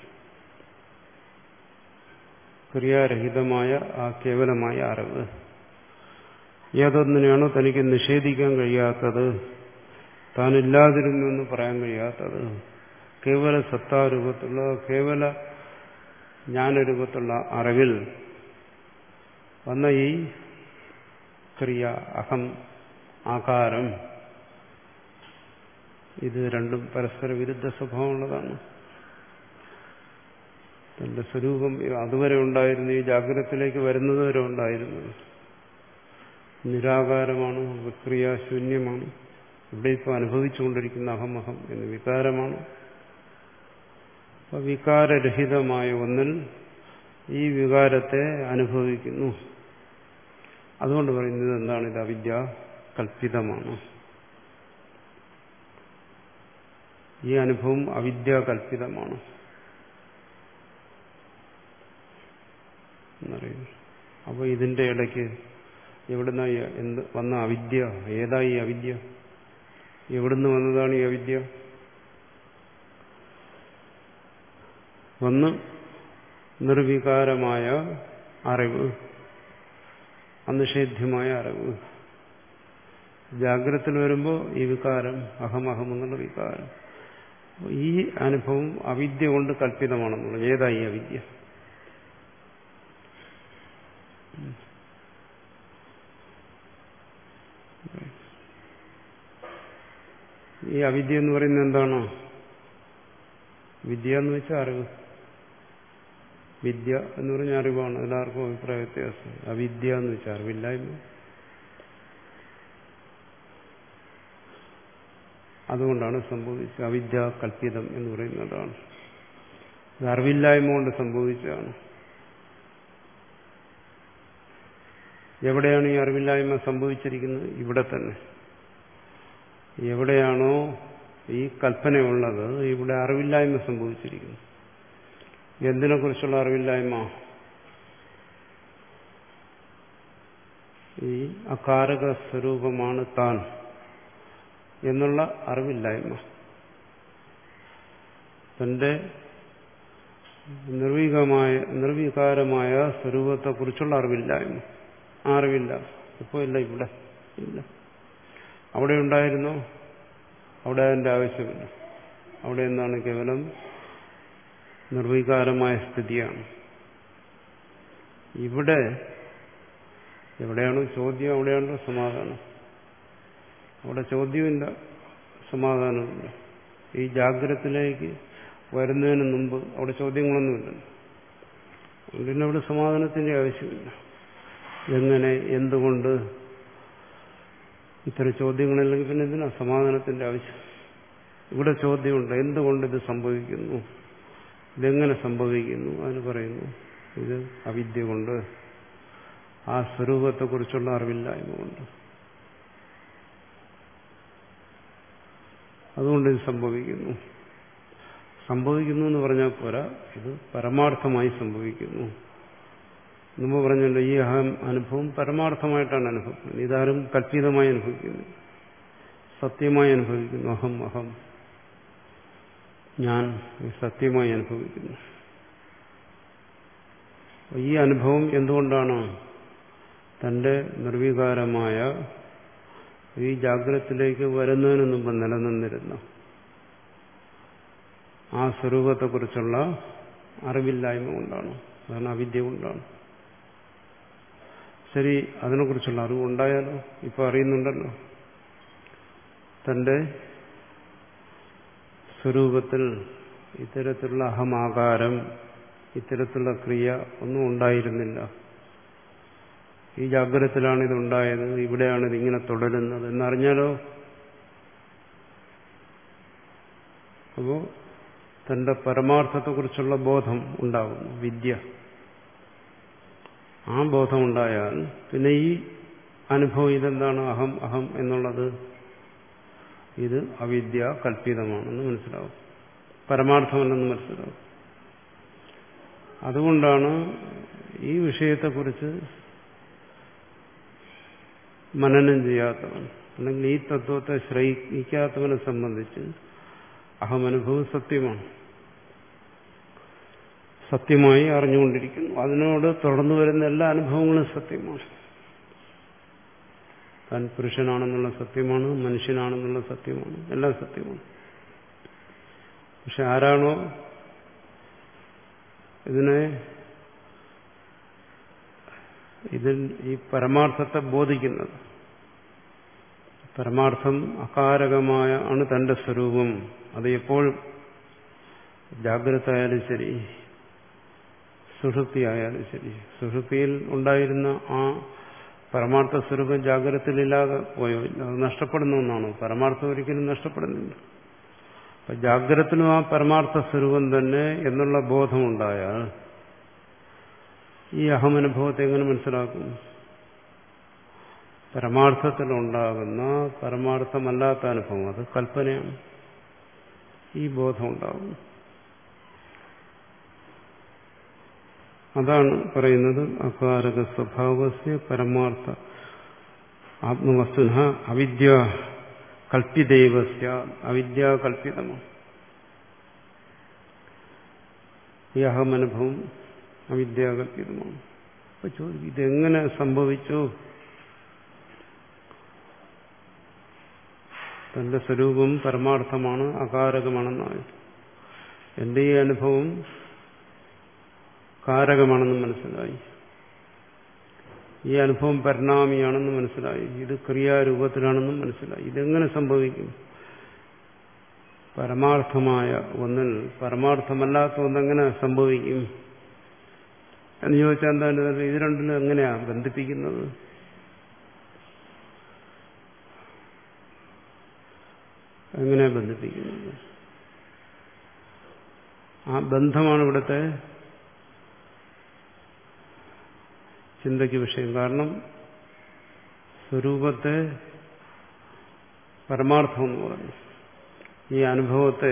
ക്രിയാരഹിതമായ ആ കേവലമായ അറിവ്. ഏതൊന്നിനെയാണോ തനിക്ക് നിഷേധിക്കാൻ കഴിയാത്തത്, താനില്ലാതിരുന്നു എന്ന് പറയാൻ കഴിയാത്തത്, കേവല സത്താരൂപത്തിലുള്ള കേവല ജ്ഞാനരൂപത്തിലുള്ള അറിവിൽ വന്ന ഈ ക്രിയ, അഹം, ആകാരം, ഇത് രണ്ടും പരസ്പര വിരുദ്ധ സ്വഭാവമുള്ളതാണ്. തന്റെ സ്വരൂപം അതുവരെ ഉണ്ടായിരുന്നു, ഈ ജാഗ്രതത്തിലേക്ക് വരുന്നത് വരെ ഉണ്ടായിരുന്നത് നിരാകാരമാണ്, വിക്രിയാശൂന്യമാണ്. ഇവിടെ ഇപ്പോൾ അനുഭവിച്ചുകൊണ്ടിരിക്കുന്ന അഹം അഹം എന്ന് വികാരമാണ്. അപ്പൊ വികാരരഹിതമായ ഒന്നിൽ ഈ വികാരത്തെ അനുഭവിക്കുന്നു. അതുകൊണ്ട് പറയുന്നത് എന്താണ്? ഇത് അവിദ്യ കൽപ്പിതമാണ്. ഈ അനുഭവം അവിദ്യാകൽപിതമാണ് എന്നറിയുന്നു. അപ്പോൾ ഇതിന്റെ ഇടയ്ക്ക് എവിടുന്ന എന്ത് വന്ന അവിദ്യ? ഏതായി അവിദ്യ? എവിടുന്ന് വന്നതാണ് ഈ അവിദ്യ? ഒന്ന് നിർവികാരമായ അറിവ്, അനിഷേധ്യമായ അറിവ്. ജാഗ്രതയിൽ വരുമ്പോൾ ഈ വികാരം, അഹം അഹം എന്നുള്ള വികാരം. ഈ അനുഭവം അവിദ്യ കൊണ്ട് കല്പിതമാണെന്നുള്ളത്. ഏതായി അവിദ്യ? ഈ അവിദ്യ എന്ന് പറയുന്നത് എന്താണ്? വിദ്യ എന്ന് വെച്ചാൽ അറിവ്. വിദ്യ എന്ന് പറഞ്ഞ അറിവാണ്. എല്ലാവർക്കും അഭിപ്രായ വ്യത്യാസം. അവിദ്യ എന്ന് വെച്ചാൽ അറിവില്ലായ്മ. അതുകൊണ്ടാണ് സംഭവിച്ചത്. അവിദ്യ കല്പിതം എന്ന് പറയുന്നതാണ്. ഇത് അറിവില്ലായ്മ കൊണ്ട് സംഭവിച്ചതാണ്. എവിടെയാണ് ഈ അറിവില്ലായ്മ സംഭവിച്ചിരിക്കുന്നത്? ഇവിടെ തന്നെ. എവിടെയാണോ ഈ കൽപ്പനയുള്ളത്, ഇവിടെ അറിവില്ലായ്മ സംഭവിച്ചിരിക്കുന്നു. എന്തിനെക്കുറിച്ചുള്ള അറിവില്ലായ്മ? ഈ അകാരക സ്വരൂപമാണ് താൻ എന്നുള്ള അറിവില്ലായ്മ. തന്റെ നിർവികമായ നിർവികാരമായ സ്വരൂപത്തെക്കുറിച്ചുള്ള അറിവില്ലായ്മ. ആ അറിവില്ല. ഇപ്പോൾ ഇല്ല, ഇവിടെ ഇല്ല. അവിടെ ഉണ്ടായിരുന്നോ? അവിടെ അതിൻ്റെ ആവശ്യമില്ല. അവിടെ എന്താണ്? കേവലം നിർവികാരമായ സ്ഥിതിയാണ്. ഇവിടെ എവിടെയാണോ ചോദ്യം, അവിടെയാണോ സമാധാനം. അവിടെ ചോദ്യമില്ല, സമാധാനമില്ല. ഈ ജാഗ്രതത്തിലേക്ക് വരുന്നതിന് മുമ്പ് അവിടെ ചോദ്യങ്ങളൊന്നുമില്ല. അതുകൊണ്ട് അവിടെ സമാധാനത്തിന്റെ ആവശ്യമില്ല. എങ്ങനെ, എന്തുകൊണ്ട്, ഇത്തരം ചോദ്യങ്ങളില്ലെങ്കിൽ പിന്നെ എന്തിനാ സമാധാനത്തിന്റെ ആവശ്യം? ഇവിടെ ചോദ്യമുണ്ട്, എന്തുകൊണ്ട് ഇത് സംഭവിക്കുന്നു, ഇതെങ്ങനെ സംഭവിക്കുന്നു. അതിന് പറയുന്നു ഇത് അവിദ്യ കൊണ്ട്, ആ സ്വരൂപത്തെക്കുറിച്ചുള്ള അറിവില്ലായ്മ കൊണ്ട്. അതുകൊണ്ട് ഇത് സംഭവിക്കുന്നു. സംഭവിക്കുന്നു എന്ന് പറഞ്ഞാൽ പോരാ, ഇത് പരമാർത്ഥമായി സംഭവിക്കുന്നു. മുമ്പ് പറഞ്ഞല്ലോ, ഈ അഹം അനുഭവം പരമാർത്ഥമായിട്ടാണ് അനുഭവിക്കുന്നത്. ഇതാരും കല്പിതമായി അനുഭവിക്കുന്നു, സത്യമായി അനുഭവിക്കുന്നു. അഹം അഹം ഞാൻ സത്യമായി അനുഭവിക്കുന്നു. ഈ അനുഭവം എന്തുകൊണ്ടാണ്? തന്റെ നിർവികാരമായ ഈ ജാഗ്രതത്തിലേക്ക് വരുന്നതിന് മുമ്പ് നിലനിന്നിരുന്ന ആ സ്വരൂപത്തെക്കുറിച്ചുള്ള അറിവില്ലായ്മ കൊണ്ടാണ്. അതാണ് അവിദ്യ കൊണ്ടാണ്. ശരി, അതിനെക്കുറിച്ചുള്ള അറിവുണ്ടായാലോ? ഇപ്പൊ അറിയുന്നുണ്ടല്ലോ. തന്റെ സ്വരൂപത്തിൽ ഇത്തരത്തിലുള്ള അഹമാകാരം, ഇത്തരത്തിലുള്ള ക്രിയ ഒന്നും ഉണ്ടായിരുന്നില്ല. ഈ ജാഗ്രതത്തിലാണ് ഇതുണ്ടായത്, ഇവിടെയാണ് ഇതിങ്ങനെ തുടരുന്നത് എന്നറിഞ്ഞാലോ? അപ്പോ തന്റെ പരമാർത്ഥത്തെക്കുറിച്ചുള്ള ബോധം ഉണ്ടാകുന്നു, വിദ്യ. ആ ബോധമുണ്ടായാൽ പിന്നെ ഈ അനുഭവം ഇതെന്താണ്? അഹം അഹം എന്നുള്ളത് ഇത് അവിദ്യ കല്പിതമാണെന്ന് മനസ്സിലാവും, പരമാർത്ഥമല്ലെന്ന് മനസ്സിലാവും. അതുകൊണ്ടാണ് ഈ വിഷയത്തെക്കുറിച്ച് മനനം ചെയ്യാത്തവൻ, അല്ലെങ്കിൽ ഈ തത്വത്തെ ശ്രയിക്കാത്തവനെ സംബന്ധിച്ച് അഹമനുഭവം സത്യമാണ്, സത്യമായി അറിഞ്ഞുകൊണ്ടിരിക്കുന്നു. അതിനോട് തുടർന്നു വരുന്ന എല്ലാ അനുഭവങ്ങളും സത്യമാണ്. താൻ പുരുഷനാണെന്നുള്ള സത്യമാണ്, മനുഷ്യനാണെന്നുള്ള സത്യമാണ്, എല്ലാം സത്യമാണ്. പക്ഷെ ആരാണോ ഇതിനെ ഇതിൽ ഈ പരമാർത്ഥത്തെ ബോധിക്കുന്നത്, പരമാർത്ഥം അകാരകമായ ആണ് തന്റെ സ്വരൂപം, അത് എപ്പോഴും ജാഗ്രത ആയാലും ശരി, സുഷുപ്തി ആയാലും ശരി. സുഷുപ്തിയിൽ ഉണ്ടായിരുന്ന ആ പരമാർത്ഥ സ്വരൂപം ജാഗ്രതയിലില്ലാതെ പോയോ? ഇല്ല, അത് നഷ്ടപ്പെടുന്ന ഒന്നാണോ? പരമാർത്ഥം ഒരിക്കലും നഷ്ടപ്പെടുന്നില്ല. അപ്പൊ ജാഗ്രതത്തിലും ആ പരമാർത്ഥ സ്വരൂപം തന്നെ എന്നുള്ള ബോധമുണ്ടായാൽ ഈ അഹമനുഭവത്തെ എങ്ങനെ മനസ്സിലാക്കും? പരമാർത്ഥത്തിലുണ്ടാകുന്ന പരമാർത്ഥമല്ലാത്ത അനുഭവം, അത് കൽപ്പനയാണ്. ഈ ബോധമുണ്ടാകും. അതാണ് പറയുന്നത് അകാരക സ്വഭാവസ്യ പരമാർത്ഥ ആത്മവസ്തുന അവിദ്യ കൽപ്പിതൈവസ്യ അവിദ്യാകൽപ്പിതമാണ്. ഈ അഹമനുഭവം അവിദ്യാകൽപ്പിതമാണ്. അപ്പൊ ചോദിക്കും, ഇതെങ്ങനെ സംഭവിച്ചു? തന്റെ സ്വരൂപം പരമാർത്ഥമാണ്, അകാരകമാണെന്നായി. എന്റെ ഈ അനുഭവം കാരകമാണെന്ന് മനസ്സിലായി. ഈ അനുഭവം പരിണാമിയാണെന്ന് മനസ്സിലായി. ഇത് ക്രിയാരൂപത്തിലാണെന്നും മനസ്സിലായി. ഇതെങ്ങനെ സംഭവിക്കും? പരമാർത്ഥമായ ഒന്നിൽ പരമാർത്ഥമല്ലാത്ത ഒന്നെങ്ങനെ സംഭവിക്കും എന്ന് ചോദിച്ചാൽ എന്താ? ഇത് രണ്ടിലും എങ്ങനെയാ ബന്ധിപ്പിക്കുന്നത്? എങ്ങനെയാ ബന്ധിപ്പിക്കുന്നത്? ആ ബന്ധമാണ് ഇവിടുത്തെ ചിന്തയ്ക്ക് വിഷയം. കാരണം സ്വരൂപത്തെ പരമാർത്ഥം എന്ന് പറഞ്ഞു, ഈ അനുഭവത്തെ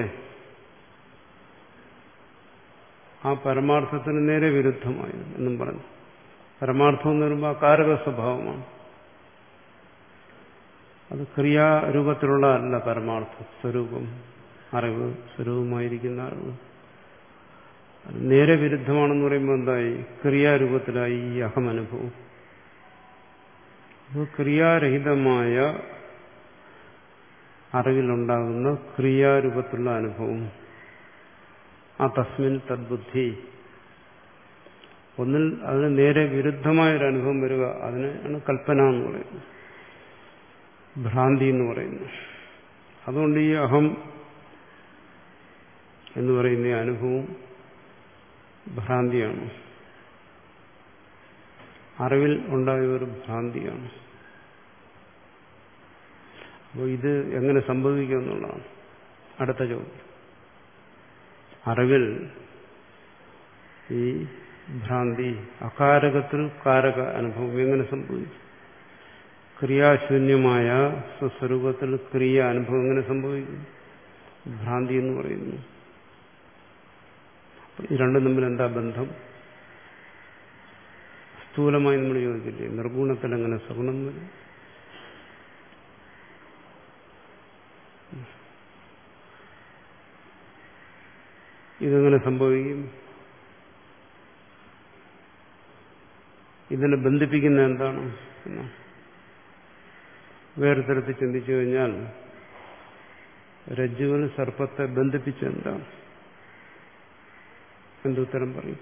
ആ പരമാർത്ഥത്തിന് നേരെ വിരുദ്ധമായി എന്നും പറഞ്ഞു. പരമാർത്ഥം എന്ന് പറയുമ്പോൾ അകാരക സ്വഭാവമാണ്. അത് ക്രിയാരൂപത്തിലുള്ള അല്ല പരമാർത്ഥം. സ്വരൂപം, അറിവ്, സ്വരൂപമായിരിക്കുന്ന അറിവ് അത് നേരെ വിരുദ്ധമാണെന്ന് പറയുമ്പോൾ എന്തായി? ക്രിയാരൂപത്തിലായി ഈ അഹമനുഭവം. അപ്പോൾ ക്രിയാരഹിതമായ അറിവിലുണ്ടാകുന്ന ക്രിയാരൂപത്തിലുള്ള അനുഭവം, ആ തസ്മിൻ തദ്ബുദ്ധി, ഒന്നിൽ അതിന് നേരെ വിരുദ്ധമായൊരു അനുഭവം വരിക, അതിനാണ് കൽപ്പന എന്ന് പറയുന്നത്, ഭ്രാന്തി എന്ന് പറയുന്നത്. അതുകൊണ്ട് ഈ അഹം എന്ന് പറയുന്ന ഈ അനുഭവം ഭ്രാന്തിയാണ്, അറിവിൽ ഉണ്ടായ ഒരു ഭ്രാന്തിയാണ്. അപ്പോൾ ഇത് എങ്ങനെ സംഭവിക്കും എന്നുള്ളതാണ് അടുത്ത ചോദ്യം. അറിവിൽ ഈ ഭ്രാന്തി, അകാരകത്തിൽ കാരക അനുഭവം എങ്ങനെ സംഭവിക്കും? ക്രിയാശൂന്യമായ സ്വസ്വരൂപത്തിൽ ക്രിയ അനുഭവം എങ്ങനെ സംഭവിക്കും? ഭ്രാന്തി എന്ന് പറയുന്നു. ഈ രണ്ടും തമ്മിൽ എന്താ ബന്ധം? സ്ഥൂലമായി നമ്മൾ ചോദിക്കില്ലേ, നിർഗുണത്തിൽ എങ്ങനെ സഗുണം വരും? ഇതെങ്ങനെ സംഭവിക്കും? ഇതിനെ ബന്ധിപ്പിക്കുന്ന എന്താണ്? വേറെ തരത്തിൽ ചിന്തിച്ചു കഴിഞ്ഞാൽ രജ്ജുവിൽ സർപ്പത്തെ ബന്ധിപ്പിച്ച എന്താണ്? എന്തുത്തരം പറയും?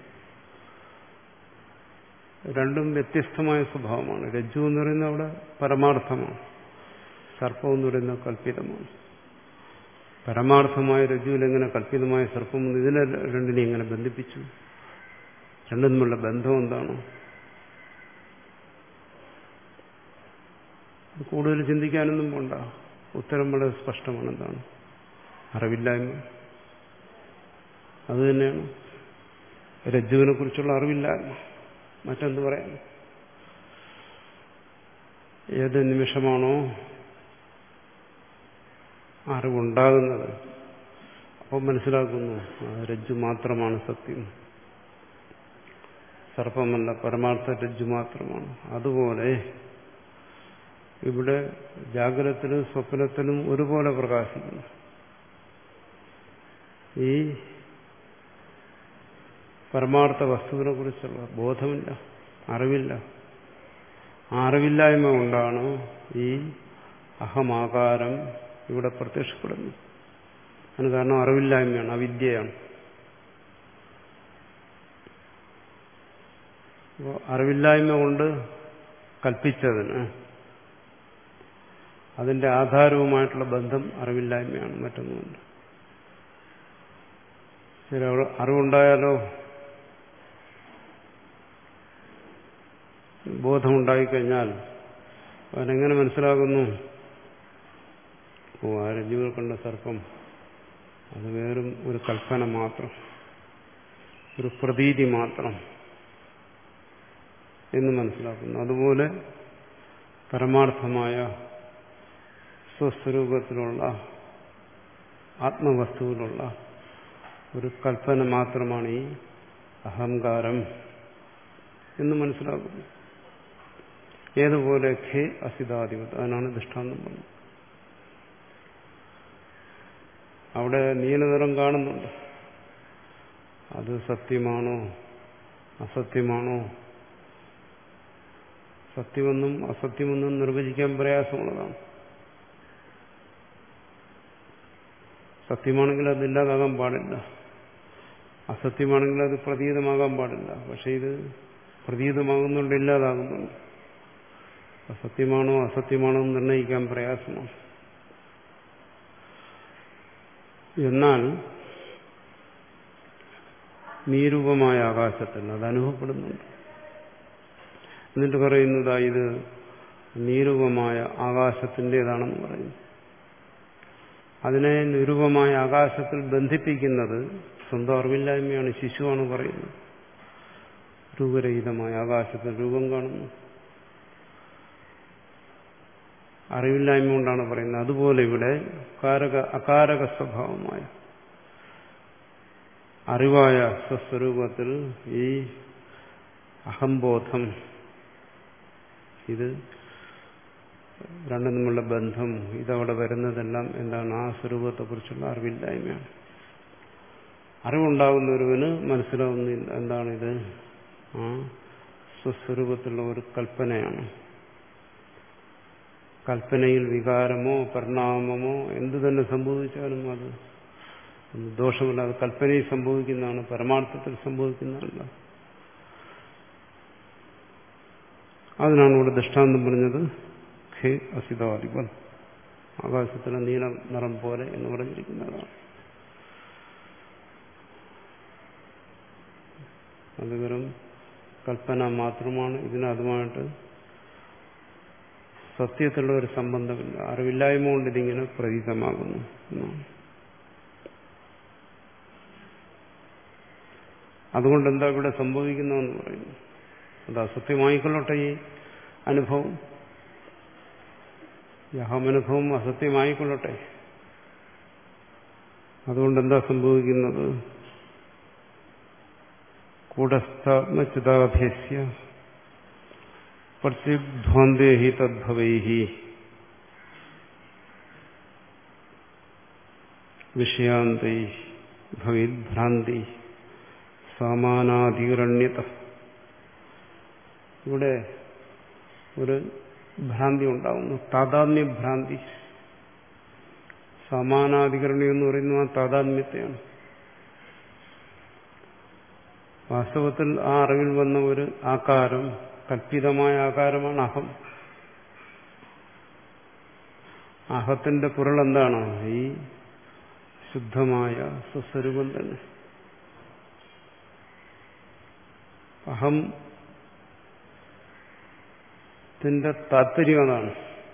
രണ്ടും വ്യത്യസ്തമായ സ്വഭാവമാണ്. രജ്ജു എന്ന് പറയുന്നത് അവിടെ പരമാർത്ഥമാണ്, സർപ്പം എന്ന് പറയുന്നത് കല്പിതമാണ്. പരമാർത്ഥമായ രജ്ജുവിൽ എങ്ങനെ കല്പിതമായ സർപ്പം, ഇതിനെ രണ്ടിനെ എങ്ങനെ ബന്ധിപ്പിച്ചു? രണ്ടും തമ്മിലുള്ള ബന്ധം എന്താണ്? കൂടുതൽ ചിന്തിക്കാനൊന്നും പോണ്ട, ഉത്തരം വളരെ സ്പഷ്ടമാണ്. എന്താണ്? അറിവില്ലായ്മ. അതുതന്നെയാണ് രജ്ജുവിനെ കുറിച്ചുള്ള അറിവില്ലായ്മ. മറ്റെന്ത് പറയാം? ഏത് നിമിഷമാണോ അറിവുണ്ടാകുന്നത് അപ്പോൾ മനസ്സിലാക്കുന്നു രജ്ജു മാത്രമാണ് സത്യം, സർപ്പമല്ല, പരമാർത്ഥ രജ്ജു മാത്രമാണ്. അതുപോലെ ഇവിടെ ജാഗ്രതത്തിലും സ്വപ്നത്തിലും ഒരുപോലെ പ്രകാശിക്കുന്നു. ഈ പരമാർത്ഥ വസ്തുവിനെ കുറിച്ചുള്ള ബോധമില്ല, അറിവില്ല. ആ അറിവില്ലായ്മ കൊണ്ടാണ് ഈ അഹമാകാരം ഇവിടെ പ്രത്യക്ഷപ്പെടുന്നത്. അതിന് കാരണം അറിവില്ലായ്മയാണ്, അവിദ്യയാണ്. അപ്പോൾ അറിവില്ലായ്മ കൊണ്ട് കൽപ്പിച്ചതിന് അതിന്റെ ആധാരവുമായിട്ടുള്ള ബന്ധം അറിവില്ലായ്മയാണ്, മറ്റൊന്നുമില്ല. ചില അറിവുണ്ടായാലോ ബോധമുണ്ടായിക്കഴിഞ്ഞാൽ അവനെങ്ങനെ മനസ്സിലാകുന്നു? ഓ, ആ രജ്ജുവിൽ കണ്ട സർപ്പം അത് വേറും ഒരു കൽപ്പന മാത്രം, ഒരു പ്രതീതി മാത്രം എന്ന് മനസ്സിലാക്കുന്നു. അതുപോലെ പരമാർത്ഥമായ സ്വസ്വരൂപത്തിലുള്ള ആത്മവസ്തുവിലുള്ള ഒരു കൽപ്പന മാത്രമാണ് ഈ അഹങ്കാരം എന്ന് മനസ്സിലാക്കുന്നു. ഏതുപോലെ ഖേ അസിതാധിപത്, അതിനാണ് ദൃഷ്ടാന്തം പറഞ്ഞത്. അവിടെ നീലനിറം കാണുന്നുണ്ട്. അത് സത്യമാണോ അസത്യമാണോ? സത്യമെന്നും അസത്യമെന്നും നിർവചിക്കാൻ പ്രയാസമുള്ളതാണ്. സത്യമാണെങ്കിൽ അതില്ലാതാകാൻ പാടില്ല, അസത്യമാണെങ്കിൽ അത് പ്രതീതമാകാൻ പാടില്ല. പക്ഷെ ഇത് പ്രതീതമാകുന്നുണ്ട്, ഇല്ലാതാകുന്നുണ്ട്. സത്യമാണോ അസത്യമാണോ എന്ന് നിർണ്ണയിക്കാൻ പ്രയാസമാണ്. എന്നാൽ നീരൂപമായ ആകാശത്തിൽ അത് അനുഭവപ്പെടുന്നുണ്ട്. എന്നിട്ട് പറയുന്നതാ ഇത് നീരൂപമായ ആകാശത്തിൻ്റെതാണെന്ന് പറയുന്നു. അതിനെ നിരൂപമായ ആകാശത്തിൽ ബന്ധിപ്പിക്കുന്നത് സ്വന്തം അറിവില്ലായ്മയാണ്. ശിശുവാണ് പറയുന്നത്. രൂപരഹിതമായ ആകാശത്തിൽ രൂപം കാണുന്നു, അറിവില്ലായ്മ കൊണ്ടാണ് പറയുന്നത്. അതുപോലെ ഇവിടെ കാരക അകാരക സ്വഭാവമായ അറിവായ സ്വസ്വരൂപത്തിൽ ഈ അഹംബോധം, ഇത് രണ്ടും തമ്മിലുള്ള ബന്ധം, ഇതവിടെ വരുന്നതെല്ലാം എന്താണ്? ആ സ്വരൂപത്തെക്കുറിച്ചുള്ള അറിവില്ലായ്മയാണ്. അറിവുണ്ടാകുന്ന ഒരുവന് മനസ്സിലാവുന്നില്ല എന്താണിത്? ആ സ്വസ്വരൂപത്തിലുള്ള ഒരു കൽപ്പനയാണ്. കൽപ്പനയിൽ വികാരമോ പരിണാമമോ എന്തു തന്നെ സംഭവിച്ചാലും അത് ദോഷമില്ല. അത് കൽപ്പനയിൽ സംഭവിക്കുന്നതാണ്, പരമാർത്ഥത്തിൽ സംഭവിക്കുന്നതല്ല. അതിനാണ് ഇവിടെ ദൃഷ്ടാന്തം പറഞ്ഞത് ഖേ അസിതാധിപൻ, ആകാശത്തിലെ നീല നിറം പോലെ എന്ന് പറഞ്ഞിരിക്കുന്നതാണ്. അത് വെറും കൽപ്പന മാത്രമാണ്. ഇതിന് അതുമായിട്ട് സത്യത്തിലുള്ള ഒരു സംബന്ധമില്ല. അറിവില്ലായ്മ കൊണ്ട് ഇതിങ്ങനെ പ്രതീതമാകുന്നു എന്നാണ്. അതുകൊണ്ട് എന്താ ഇവിടെ സംഭവിക്കുന്നതെന്ന് പറയുന്നു. അത് അസത്യമായിക്കൊള്ളട്ടെ ഈ അനുഭവം, ഈ അഹമനുഭവം അസത്യമായിക്കൊള്ളട്ടെ. അതുകൊണ്ട് എന്താ സംഭവിക്കുന്നത്? കൂടസ്ഥാത്മചിതാഭ്യസ്യ പ്രത്യുദ്ധ്വാന്തേഹി തദ്ഭവൈഹി വിഷയാന്തൈ ഭവേത് ഭ്രാന്തി സമാനാധികരണ്യത. ഇവിടെ ഒരു ഭ്രാന്തി ഉണ്ടാകുന്നു, താതാത്മ്യഭ്രാന്തി. സമാനാധികരണം എന്ന് പറയുന്നത് ആ താതാത്മ്യത്തെയാണ്. വാസ്തവത്തിൽ ആ അറിവിൽ വന്ന ഒരു ആകാരം, കൽപ്പിതമായ ആകാരമാണ് അഹം. അഹത്തിന്റെ പൊരുൾ എന്താണ്? ഈ ശുദ്ധമായ സ്വസ്വരൂപം തന്നെ. അഹം ത്തിന്റെ താത്പര്യം അതാണ്.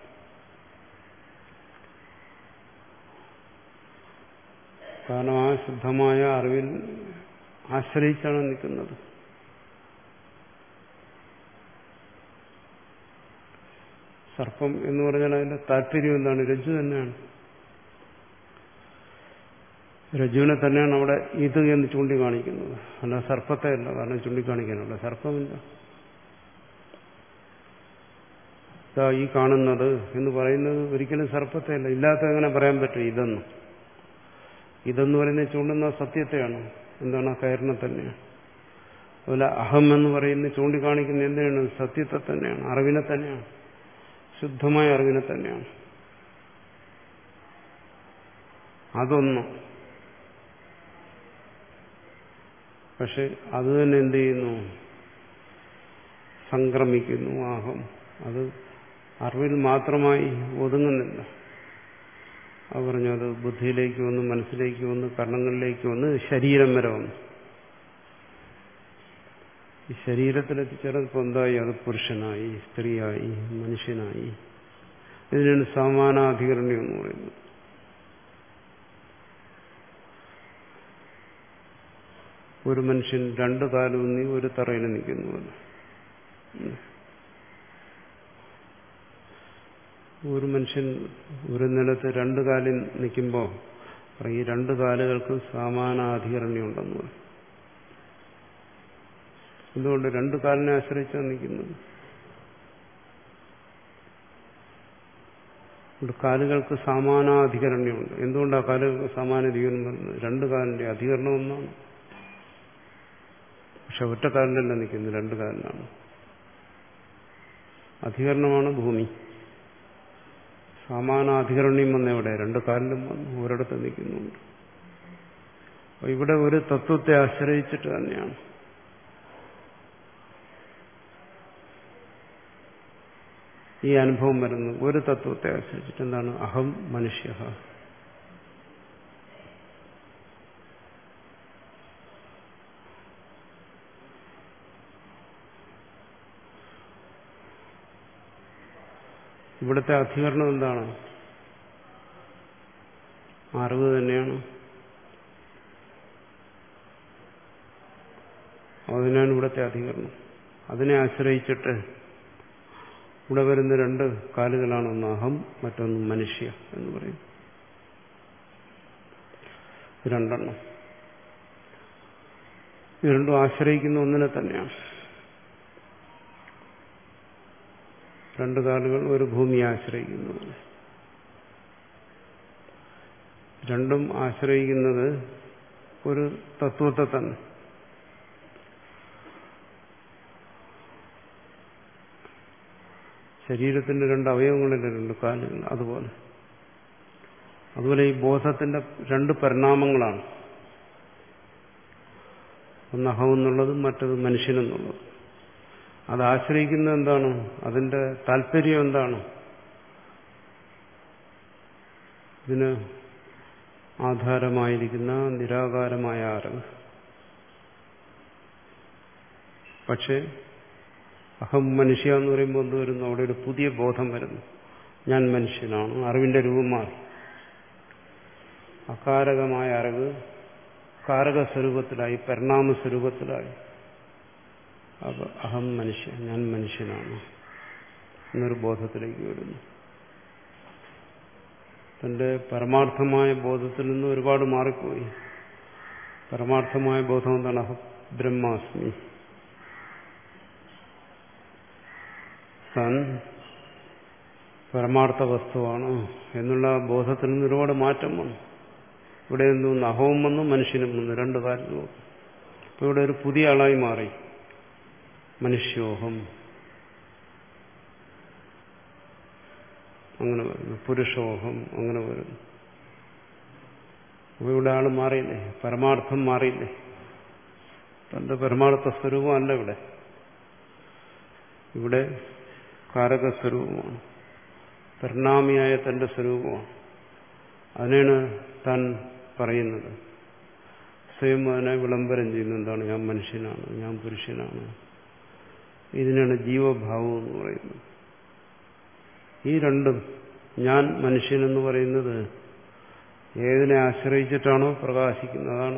കാരണം ആ ശുദ്ധമായ അറിവിൽ ആശ്രയിച്ചാണ് നിൽക്കുന്നത്. സർപ്പം എന്ന് പറഞ്ഞാൽ അതിന്റെ താല്പര്യം എന്താണ്? രജ്ജു തന്നെയാണ്. രജ്ജുവിനെ തന്നെയാണ് അവിടെ ഇത് എന്ന് ചൂണ്ടിക്കാണിക്കുന്നത്, അല്ല സർപ്പത്തെ അല്ല. കാരണം ചൂണ്ടിക്കാണിക്കാനുള്ള സർപ്പമില്ല. ഈ കാണുന്നത് എന്ന് പറയുന്നത് ഒരിക്കലും സർപ്പത്തെ അല്ല. ഇല്ലാത്ത എങ്ങനെ പറയാൻ പറ്റും ഇതെന്ന്? ഇതെന്ന് പറയുന്നത് ചൂണ്ടുന്ന സത്യത്തെയാണ്. എന്താണ്? ആ കയറിനെ തന്നെയാണ്. അതുപോലെ അഹം എന്ന് പറയുന്നത് ചൂണ്ടിക്കാണിക്കുന്ന എന്തിനാണ്? സത്യത്തെ തന്നെയാണ്, അറിവിനെ തന്നെയാണ്, ശുദ്ധമായ അറിവിനെ തന്നെയാണ്. അതൊന്നും. പക്ഷെ അത് തന്നെ എന്ത് ചെയ്യുന്നു? സംക്രമിക്കുന്നു. അഹം അത് അറിവിൽ മാത്രമായി ഒതുങ്ങുന്നില്ല. അത് പറഞ്ഞു, അത് ബുദ്ധിയിലേക്ക് വന്ന്, മനസ്സിലേക്ക് വന്ന്, കർണങ്ങളിലേക്ക് വന്ന്, ശരീരം വരെ വന്നു. ഈ ശരീരത്തിലെത്തിച്ചേർന്നപ്പോൾ എന്തായി? അത് പുരുഷനായി, സ്ത്രീയായി, മനുഷ്യനായി. ഇതിനാണ് സമാനാധികരണം എന്ന് പറയുന്നത്. ഒരു മനുഷ്യൻ രണ്ടു കാലും നീ ഒരു തറയിൽ നിൽക്കുന്നുവല്ലോ. ഒരു മനുഷ്യൻ ഒരു നിലത്ത് രണ്ടു കാലിൽ നിൽക്കുമ്പോൾ ഈ രണ്ടു കാലുകൾക്ക് സമാനാധികരണം ഉണ്ടെന്ന് പറയും. എന്തുകൊണ്ട്? രണ്ടു കാലിനെ ആശ്രയിച്ചാണ് നിൽക്കുന്നത്. കാലുകൾക്ക് സമാനാധികരണ്യമുണ്ട്. എന്തുകൊണ്ടാണ് കാലുകൾക്ക് സമാനാധികരണം വരുന്നത്? രണ്ട് കാലിന്റെ അധികരണം ഒന്നാണ്. പക്ഷെ ഒറ്റ കാലിലല്ല നിൽക്കുന്നത്, രണ്ട് കാലിലാണ്. അധികരണമാണ് ഭൂമി. സമാനാധികരണ്യം വന്നെവിടെ? രണ്ട് കാലിലും വന്നു, ഒരിടത്ത് നിൽക്കുന്നുണ്ട്. അപ്പോൾ ഇവിടെ ഒരു തത്വത്തെ ആശ്രയിച്ചിട്ട് തന്നെയാണ് ഈ അനുഭവം വരുന്നത്. ഒരു തത്വത്തെ ആശ്രയിച്ചിട്ട്. എന്താണ്? അഹം മനുഷ്യ. ഇവിടുത്തെ അധികരണം എന്താണ്? അറിവ് തന്നെയാണ്. അതിനാണ് ഇവിടുത്തെ അധികരണം. അതിനെ ആശ്രയിച്ചിട്ട് ഇവിടെ വരുന്ന രണ്ട് കാലുകളാണ്. ഒന്ന് അഹം, മറ്റൊന്ന് മനുഷ്യ എന്ന് പറയും. രണ്ടെണ്ണം. ഇത് രണ്ടും ആശ്രയിക്കുന്ന ഒന്നിനെ തന്നെയാണ്. രണ്ട് കാലുകൾ ഒരു ഭൂമിയെ ആശ്രയിക്കുന്നു. രണ്ടും ആശ്രയിക്കുന്നത് ഒരു തത്വത്തെ തന്നെ. ശരീരത്തിന്റെ രണ്ട് അവയവങ്ങളിലെ രണ്ട് കാലുകൾ അതുപോലെ. അതുപോലെ ഈ ബോധത്തിന്റെ രണ്ട് പരിണാമങ്ങളാണ്. ഒന്ന് അഹം എന്നുള്ളതും മറ്റത് മനുഷ്യനെന്നുള്ളതും. അത് ആശ്രയിക്കുന്നത് എന്താണ്? അതിന്റെ താല്പര്യം എന്താണ്? ഇതിന് ആധാരമായിരിക്കുന്ന നിരാകാരമായ അറിവ്. പക്ഷേ അഹം മനുഷ്യ എന്ന് പറയുമ്പോൾ എന്ത് വരുന്നു? അവിടെ ഒരു പുതിയ ബോധം വരുന്നു. ഞാൻ മനുഷ്യനാണ്. അറിവിന്റെ രൂപം മാറി. അകാരകമായ അറിവ് കാരക സ്വരൂപത്തിലായി, പരിണാമ സ്വരൂപത്തിലായി. അപ്പൊ അഹം മനുഷ്യ, ഞാൻ മനുഷ്യനാണ് എന്നൊരു ബോധത്തിലേക്ക് വരുന്നു. തന്റെ പരമാർത്ഥമായ ബോധത്തിൽ നിന്ന് ഒരുപാട് മാറിപ്പോയി. പരമാർത്ഥമായ ബോധം എന്താണ്? അഹം ബ്രഹ്മാസ്മി, താൻ പരമാർത്ഥ വസ്തുവാണ് എന്നുള്ള ബോധത്തിൽ നിന്ന് ഒരുപാട് മാറ്റം വന്നു. ഇവിടെ എന്തോന്ന്? അഹവും വന്നു, മനുഷ്യനും വന്നു, രണ്ട് കാര്യങ്ങളും. അപ്പൊ ഇവിടെ ഒരു പുതിയ ആളായി മാറി. മനുഷ്യോഹം അങ്ങനെ വരുന്നു, പുരുഷോഹം അങ്ങനെ വരുന്നു. അപ്പൊ ഇവിടെ ആള് മാറിയില്ലേ? പരമാർത്ഥം മാറിയില്ലേ? തന്റെ പരമാർത്ഥ സ്വരൂപമല്ല ഇവിടെ. ഇവിടെ കാരക സ്വരൂപമാണ്, പരിണാമിയായ തന്റെ സ്വരൂപമാണ്. അതിനാണ് താൻ പറയുന്നത്. സ്വയം അതിനെ വിളംബരം ചെയ്യുന്നത് എന്താണ്? ഞാൻ മനുഷ്യനാണ്, ഞാൻ പുരുഷനാണ്. ഇതിനാണ് ജീവഭാവം എന്ന് പറയുന്നത്. ഈ രണ്ടും, ഞാൻ മനുഷ്യനെന്ന് പറയുന്നത് ഏതിനെ ആശ്രയിച്ചിട്ടാണോ പ്രകാശിക്കുന്നതാണ്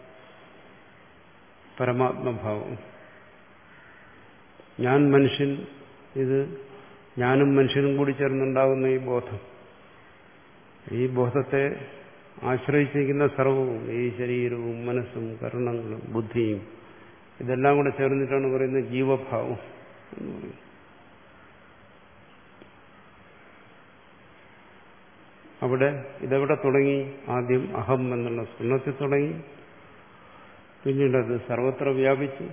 പരമാത്മഭാവം. ഞാൻ മനുഷ്യൻ, ഇത് ഞാനും മനുഷ്യനും കൂടി ചേർന്നുണ്ടാകുന്ന ഈ ബോധം, ഈ ബോധത്തെ ആശ്രയിച്ചിരിക്കുന്ന സർവവും, ഈ ശരീരവും മനസ്സും കർണങ്ങളും ബുദ്ധിയും, ഇതെല്ലാം കൂടെ ചേർന്നിട്ടാണ് പറയുന്നത് ജീവഭാവം എന്ന് പറയുന്നത്. അവിടെ ഇതെവിടെ തുടങ്ങി? ആദ്യം അഹം എന്നുള്ള സ്ഫുരണത്തിൽ തുടങ്ങി, പിന്നീട് അത് സർവത്ര വ്യാപിച്ചു.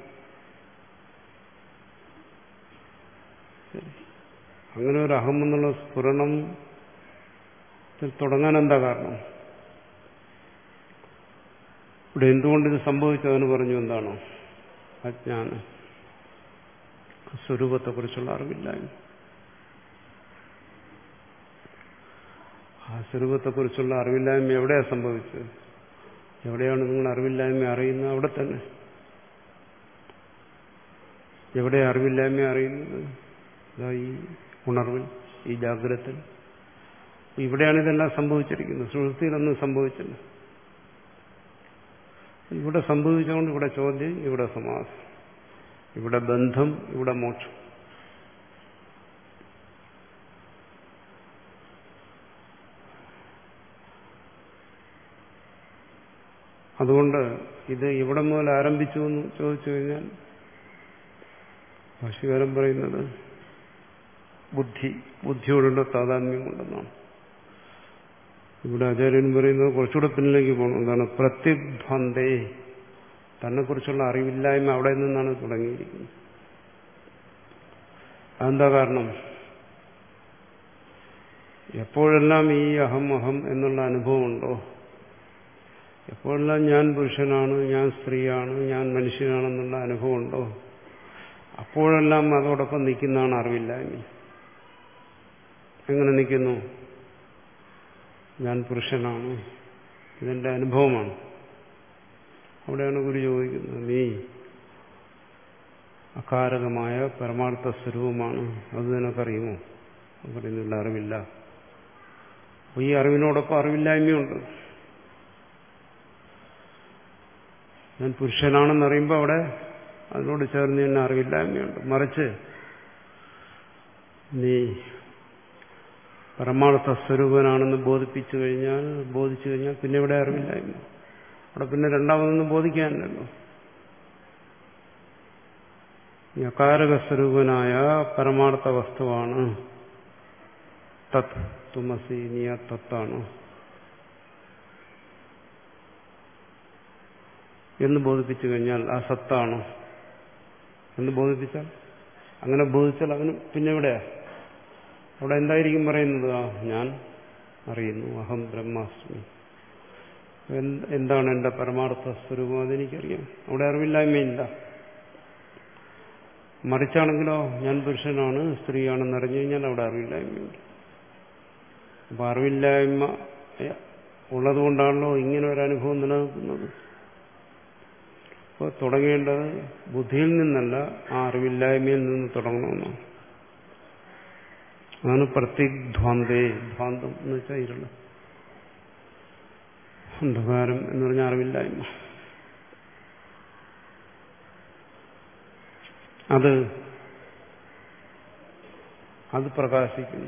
അങ്ങനെ ഒരു അഹം എന്നുള്ള സ്ഫുരണം തുടങ്ങാൻ എന്താ കാരണം? ഇവിടെ എന്തുകൊണ്ടിത് സംഭവിച്ചതെന്ന് പറഞ്ഞു. എന്താണോ? അജ്ഞാനം, സ്വരൂപത്തെക്കുറിച്ചുള്ള അറിവില്ലായ്മ. ആ സ്വരൂപത്തെക്കുറിച്ചുള്ള അറിവില്ലായ്മ എവിടെയാണ് സംഭവിച്ചത്? എവിടെയാണ് നിങ്ങൾ അറിവില്ലായ്മ അറിയുന്നത്? അവിടെ തന്നെ. എവിടെയാണ് അറിവില്ലായ്മ അറിയുന്നത്? ഇതാ ഈ ഉണർവിൽ, ഈ ജാഗ്രതത്തിൽ. ഇവിടെയാണ് ഇതെല്ലാം സംഭവിച്ചിരിക്കുന്നത്. സുഷുപ്തിയിലൊന്നും സംഭവിച്ചില്ല. ഇവിടെ സംഭവിച്ചുകൊണ്ട് ഇവിടെ ചോദ്യം, ഇവിടെ സമാസം, ഇവിടെ ബന്ധം, ഇവിടെ മോക്ഷം. അതുകൊണ്ട് ഇത് ഇവിടെ മുതൽ ആരംഭിച്ചു എന്ന് ചോദിച്ചു കഴിഞ്ഞാൽ ഭാഷ്യകാരൻ പറയുന്നത് ബുദ്ധി ബുദ്ധിയോടുള്ള താതാത്മ്യം കൊണ്ടെന്നാണ്. ഇവിടെ ആചാര്യൻ പറയുന്നത് കുറച്ചുകൂടെ പിന്നിലേക്ക് പോകണം. എന്താണ്? പ്രത്യുദ്ധ്വന്തേ, തന്നെക്കുറിച്ചുള്ള അറിവില്ലായ്മ അവിടെ നിന്നാണ് തുടങ്ങിയിരിക്കുന്നത്. അതെന്താ കാരണം? എപ്പോഴെല്ലാം ഈ അഹം അഹം എന്നുള്ള അനുഭവമുണ്ടോ, എപ്പോഴെല്ലാം ഞാൻ പുരുഷനാണ്, ഞാൻ സ്ത്രീയാണ്, ഞാൻ മനുഷ്യനാണെന്നുള്ള അനുഭവമുണ്ടോ, അപ്പോഴെല്ലാം അതോടൊപ്പം നിൽക്കുന്നതാണ് അറിവില്ലായ്മ. എങ്ങനെ നിൽക്കുന്നു? ഞാൻ പുരുഷനാണ്, ഇതെന്റെ അനുഭവമാണ്. അവിടെയാണ് ഗുരു ചോദിക്കുന്നത്, നീ അകാരകമായ പരമാർത്ഥ സ്വരൂപമാണ്, അത് നിനക്കറിയുമോ? പറയുന്നില്ല, അറിവില്ല. അപ്പോൾ ഈ അറിവിനോടൊപ്പം അറിവില്ലായ്മയുണ്ട്. ഞാൻ പുരുഷനാണെന്നറിയുമ്പോൾ അവിടെ അതിനോട് ചേർന്ന് തന്നെ അറിവില്ലായ്മയുണ്ട്. മറിച്ച് നീ പരമാർത്ഥ സ്വരൂപനാണെന്ന് ബോധിപ്പിച്ചു കഴിഞ്ഞാൽ ബോധിച്ചു കഴിഞ്ഞാൽ പിന്നെ ഇവിടെ അറിവില്ലായ്മ. അവിടെ പിന്നെ രണ്ടാമതൊന്നും ബോധിക്കാനില്ലല്ലോ. ഈ അകാരക സ്വരൂപനായ പരമാർത്ഥ വസ്തുവാണ് തത് തുമസി, നീ ആ തത്താണ് എന്ന് ബോധിപ്പിച്ചു കഴിഞ്ഞാൽ ആ സത്താണ് എന്ന് ബോധിപ്പിച്ചാൽ, അങ്ങനെ ബോധിച്ചാൽ അതിന് പിന്നെ എവിടെയാ? അവിടെ എന്തായിരിക്കും പറയുന്നത്? ആ ഞാൻ അറിയുന്നു, അഹം ബ്രഹ്മാസ്മി, എന്താണ് എന്റെ പരമാർത്ഥ സ്വരൂപം, അതെനിക്കറിയാം. അവിടെ അറിവില്ലായ്മയില്ല. മറിച്ചാണെങ്കിലോ ഞാൻ പുരുഷനാണ്, സ്ത്രീയാണെന്ന് അറിഞ്ഞു കഴിഞ്ഞാൽ അവിടെ അറിവില്ലായ്മയുണ്ട്. അപ്പൊ അറിവില്ലായ്മ ഉള്ളതുകൊണ്ടാണല്ലോ ഇങ്ങനെ ഒരു അനുഭവം നിലനിൽക്കുന്നത്. അപ്പോൾ തുടങ്ങേണ്ടത് ബുദ്ധിയിൽ നിന്നല്ല, ആ അറിവില്ലായ്മയിൽ നിന്ന് തുടങ്ങണമെന്നാണ്. അതാണ് പ്രത്യുദ്ധ്വാന്തേ. ധ്വാന്തം എന്ന് വെച്ചാൽ ഇരുള്, അന്ധകാരം എന്ന് പറഞ്ഞാൽ അറിവില്ലായ്മ. അത് അത് പ്രകാശിക്കുന്നു.